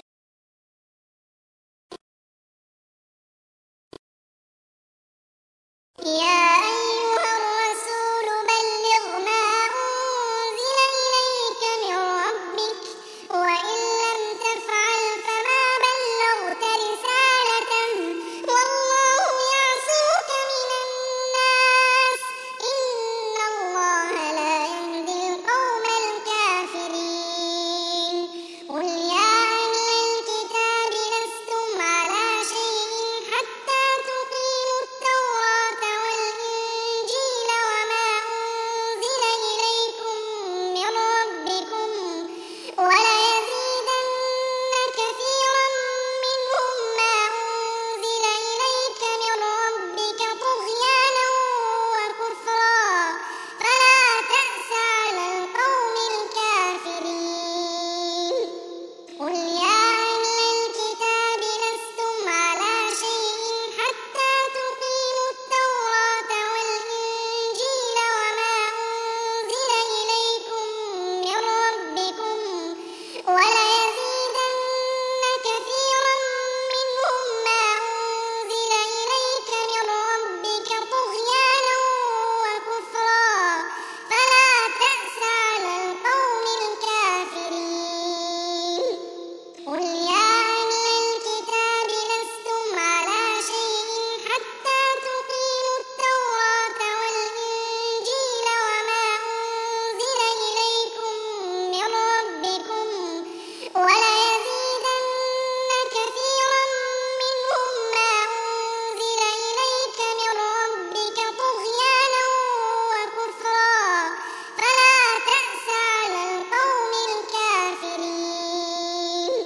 يا أيها الرسول بلغ ما أنزل إليك من ربك وإن لم تفعل فما بلغت رسالته والله يعصمك من الناس إن الله لا يهدي القوم الكافرين. قل يا أهل الكتاب لستم على شيء حتى تقيموا التوراة والإنجيل وما أنزل إليكم من ربكم وليزيدن كثيرا منهم ما أنزل إليك من ربك طغيانا وكفرا فلا تأس على القوم الكافرين. قل يا أهل الكتاب لستم على شيء حتى تقيموا التوراة والإنجيل وما أنزل إليكم من ربكم وليزيدن كثيرا منهم ما أنزل إليك من ربك طغيانا وكفرا فلا تأس على القوم الكافرين. قل يا أهل الكتاب لستم على شيء حتى تقيموا التوراة والإنجيل وما أنزل إليكم من ربكم وليزيدن كثيرا منهم ما أنزل إليك من ربك طغيانا وكفرا فلا تأس على القوم الكافرين.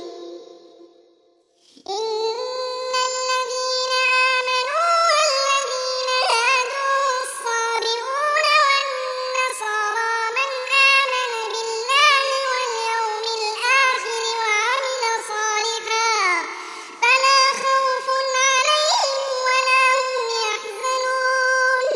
إن الذين آمنوا والذين هادوا والصابئون والنصارى من آمن بالله واليوم الآخر وعمل صالحا فلا خوف عليهم ولا هم يحزنون.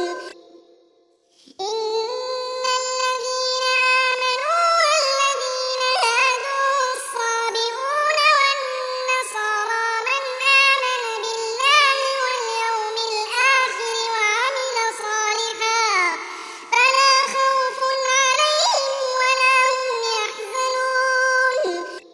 إن الذين آمنوا والذين هادوا والصابئون والنصارى من آمن بالله واليوم الآخر وعمل صالحا فلا خوف عليهم ولا هم يحزنون.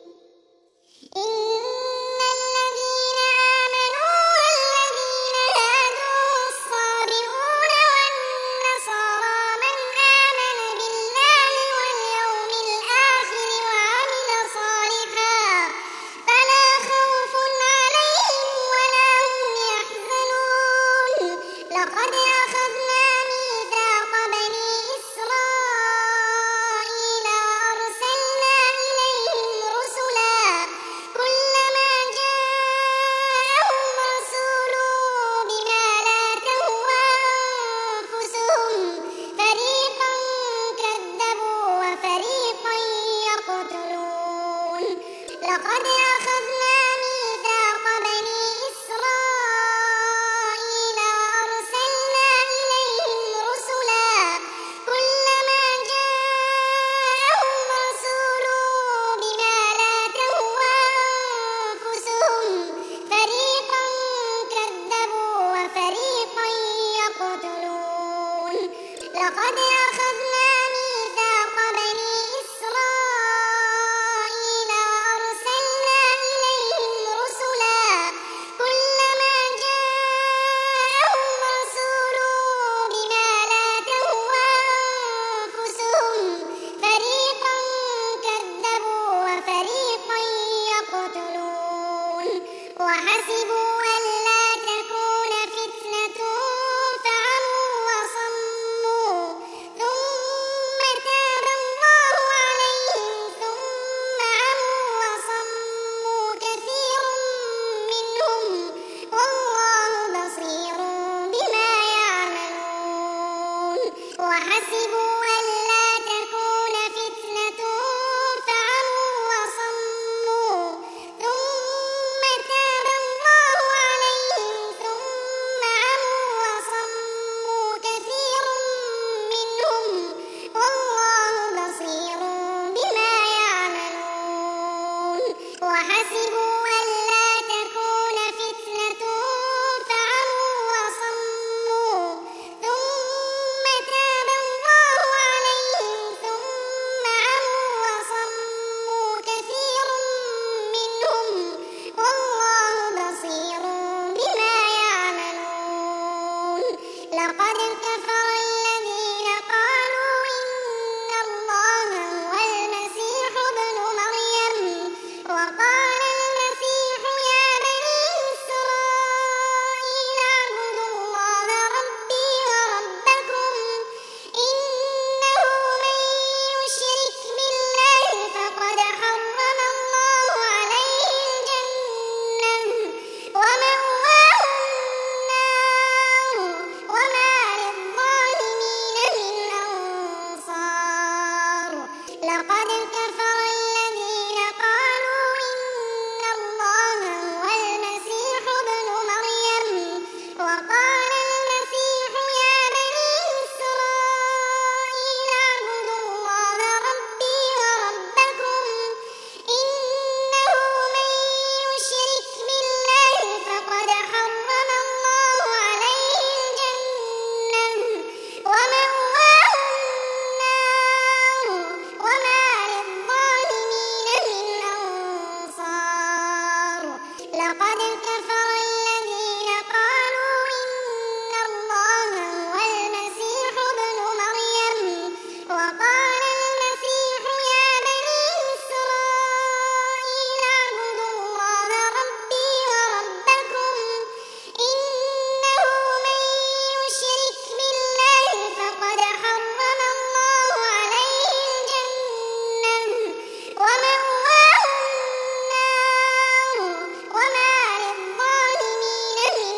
إن الذين آمنوا والذين هادوا والصابئون والنصارى من آمن بالله واليوم الآخر وعمل صالحا فلا خوف عليهم ولا هم يحزنون. لقد أخذنا ميثاق بني إسرائيل وأرسلنا إليهم رسلا كلما جاءهم رسول بما لا تهوى أنفسهم فريقا كذبوا وفريقا يقتلون. لقد أخذنا ميثاق بني إسرائيل وأرسلنا إليهم رسلا كلما جاءهم رسول بما لا تهوى أنفسهم فريقا كذبوا وفريقا يقتلون. لقد أخذنا ميثاق بني إسرائيل وأرسلنا إليهم رسلا كلما جاءهم رسول بما لا تهوى وحسبوا ألا تكون فتنة فعموا وصموا ثم تاب الله عليهم ثم عموا وصموا كثير منهم والله بصير بما يعملون وحسبوا ألا تكون فتنة فعموا وصموا ثم تاب الله عليهم ثم عموا وصموا كثير منهم والله بصير بما يعملون لقد كفر الذين قالوا إن الله هو المسيح ابن مريم وقال المسيح يا بني إسرائيل اعبدوا الله ربي وربكم إنه من يشرك بالله فقد حرم الله عليه الجنة ومأواه النار وما للظالمين من أنصار لقد كفر الذين قالوا إن الله هو المسيح ابن مريم وقال المسيح يا بني إسرائيل اعبدوا الله ربي وربكم إنه من يشرك بالله فقد حرم الله عليه الجنة ومأواه النار وما للظالمين من أنصار لقد كفر الذين قالوا إن الله هو المسيح ابن مريم وقال المسيح يا بني إسرائيل اعبدوا الله ربي وربكم إنه من يشرك بالله فقد حرم الله عليه الجنة ومأواه النار وما للظالمين من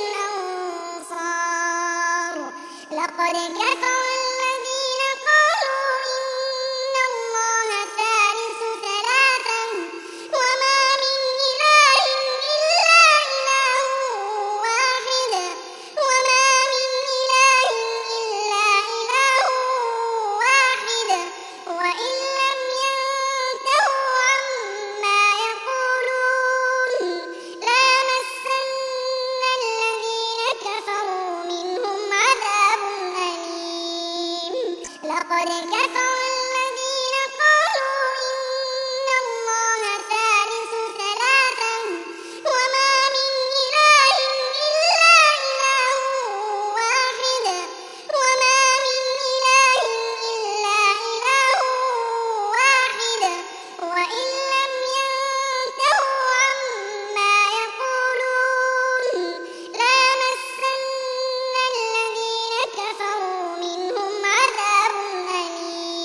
أنصار لقد كفر الذين قالوا إن الله ثالث ثلاثة وما من إله إلا إله واحد وما من إله إلا إله واحد وإن لم ينتهوا عما يقولون ليمسن الذين كفروا منهم عذاب أليم لقد كفر الذين قالوا إن الله ثالث ثلاثة وما من إله إلا إله واحد وما من إله إلا إله واحد وإن لم ينتهوا عما يقولون ليمسن الذين كفروا منهم عذاب أليم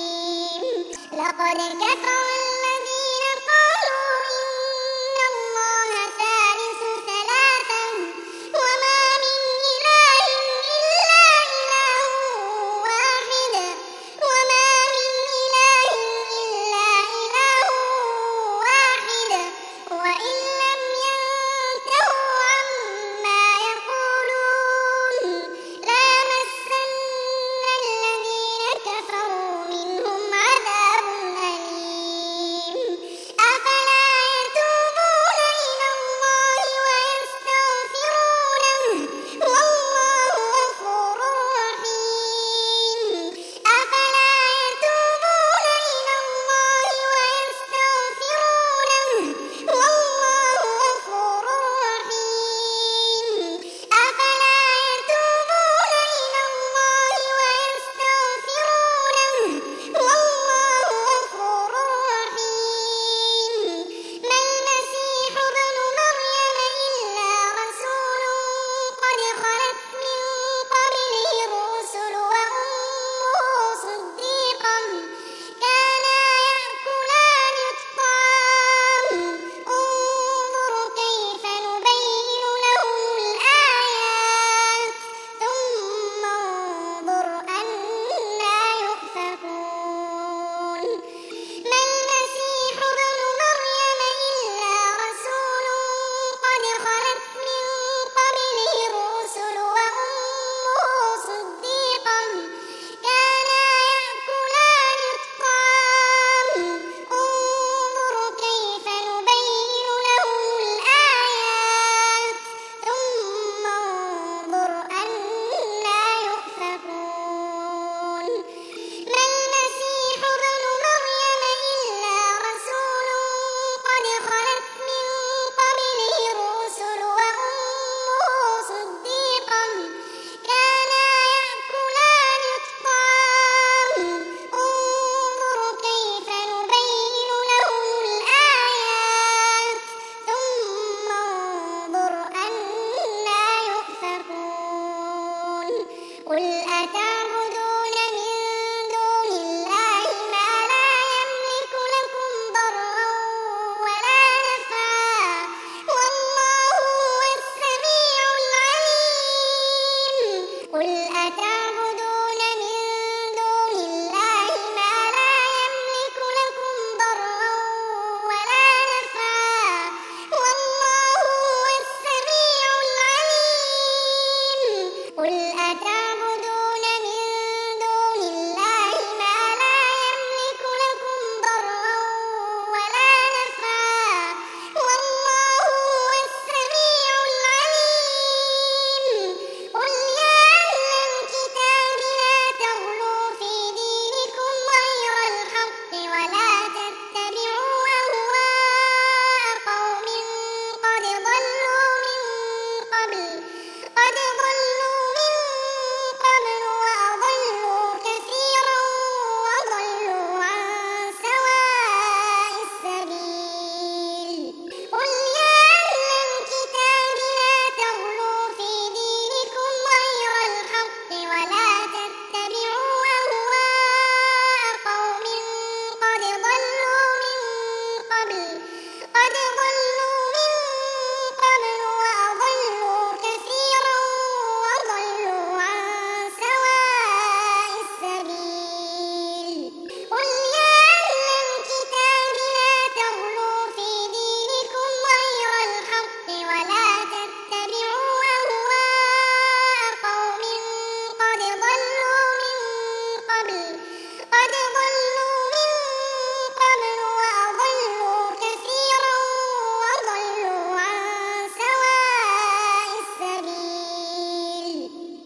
قل أتعبدون من دون الله ما لا يملك لكم ضرا ولا نفعا والله هو السميع العليم قل أتعبدون من دون الله ما لا يملك لكم ضرا ولا نفعا والله هو السميع العليم قل أتعبدون من دون الله ما لا يملك لكم ضرا ولا نفعا والله هو السميع العليم قل يا أهل الكتاب لا تغلوا في دينكم غير الحق ولا تتبعوا أهواء قوم قد ضلوا من قبل قد ضلوا من قبل وأضلوا كثيرا وضلوا عن سواء السبيل قل يا أهل الكتاب لا تغلوا في دينكم غير الحق ولا تتبعوا أهواء قوم قد ضلوا من قبل قد ضلوا من قبل وأضلوا كثيرا وضلوا عن سواء السبيل قل يا أهل الكتاب لا تغلوا في دينكم غير الحق ولا تتبعوا أهواء قوم قد ضلوا من قبل قد ضلوا من قبل وأضلوا كثيرا وضلوا عن سواء السبيل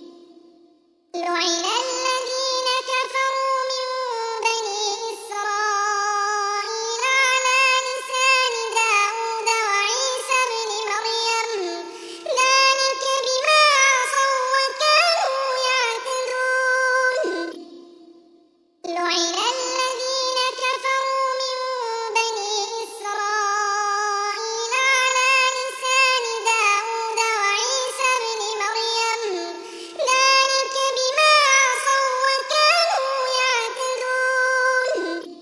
لعن الذين كفروا من بني إسرائيل على لسان داود وعيسى ابن مريم ذلك بما عصوا وكانوا يعتدون لعن الذين كفروا من بني إسرائيل على لسان داود وعيسى ابن مريم ذلك بما عصوا وكانوا يعتدون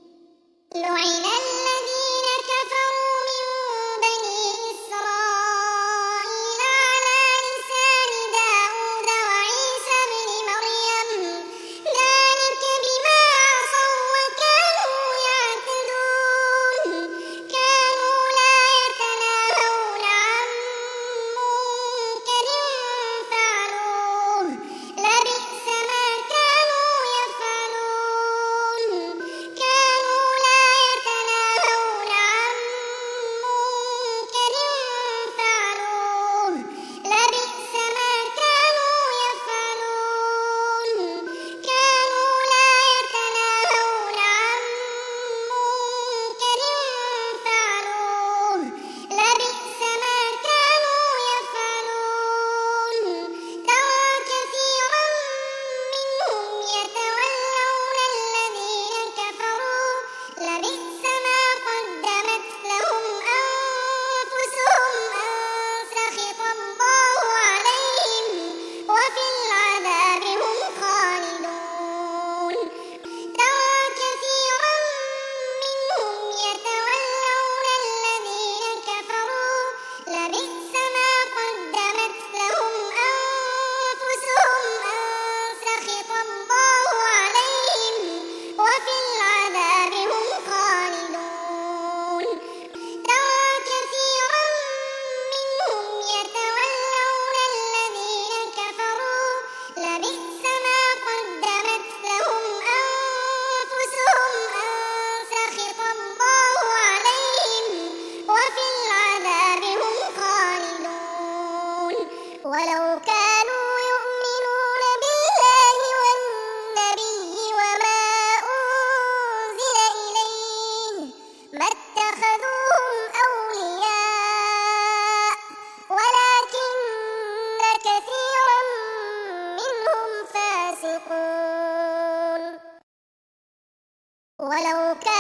لعن الذين كفروا من بني إسرائيل على لسان داود وعيسى ابن مريم ذلك بما عصوا وكانوا يعتدون كانوا لا يتناهون عن منكر فعلوه لبئس ما كانوا يفعلون كانوا لا يتناهون عن منكر فعلوه لبئس ما كانوا يفعلون كانوا لا يتناهون عن منكر فعلوه لبئس ما كانوا يفعلون ترى كثيرا منهم يتولون الذين كفروا لبئس ما قدمت لهم أنفسهم أن سخط الله عليهم وفي العذاب هم خالدون ترى كثيرا منهم يتولون الذين كفروا لبئس ما قدمت لهم أنفسهم أن سخط الله عليهم وفي العذاب هم خالدون ترى كثيرا منهم يتولون الذين كفروا لبئس ما قدمت لهم أنفسهم أن سخط الله عليهم وفي العذاب هم خالدون ولو كانوا يؤمنون بالله والنبي وما أنزل إليه ما اتخذوهم أولياء ولكن كثيرا منهم فاسقون ولو كان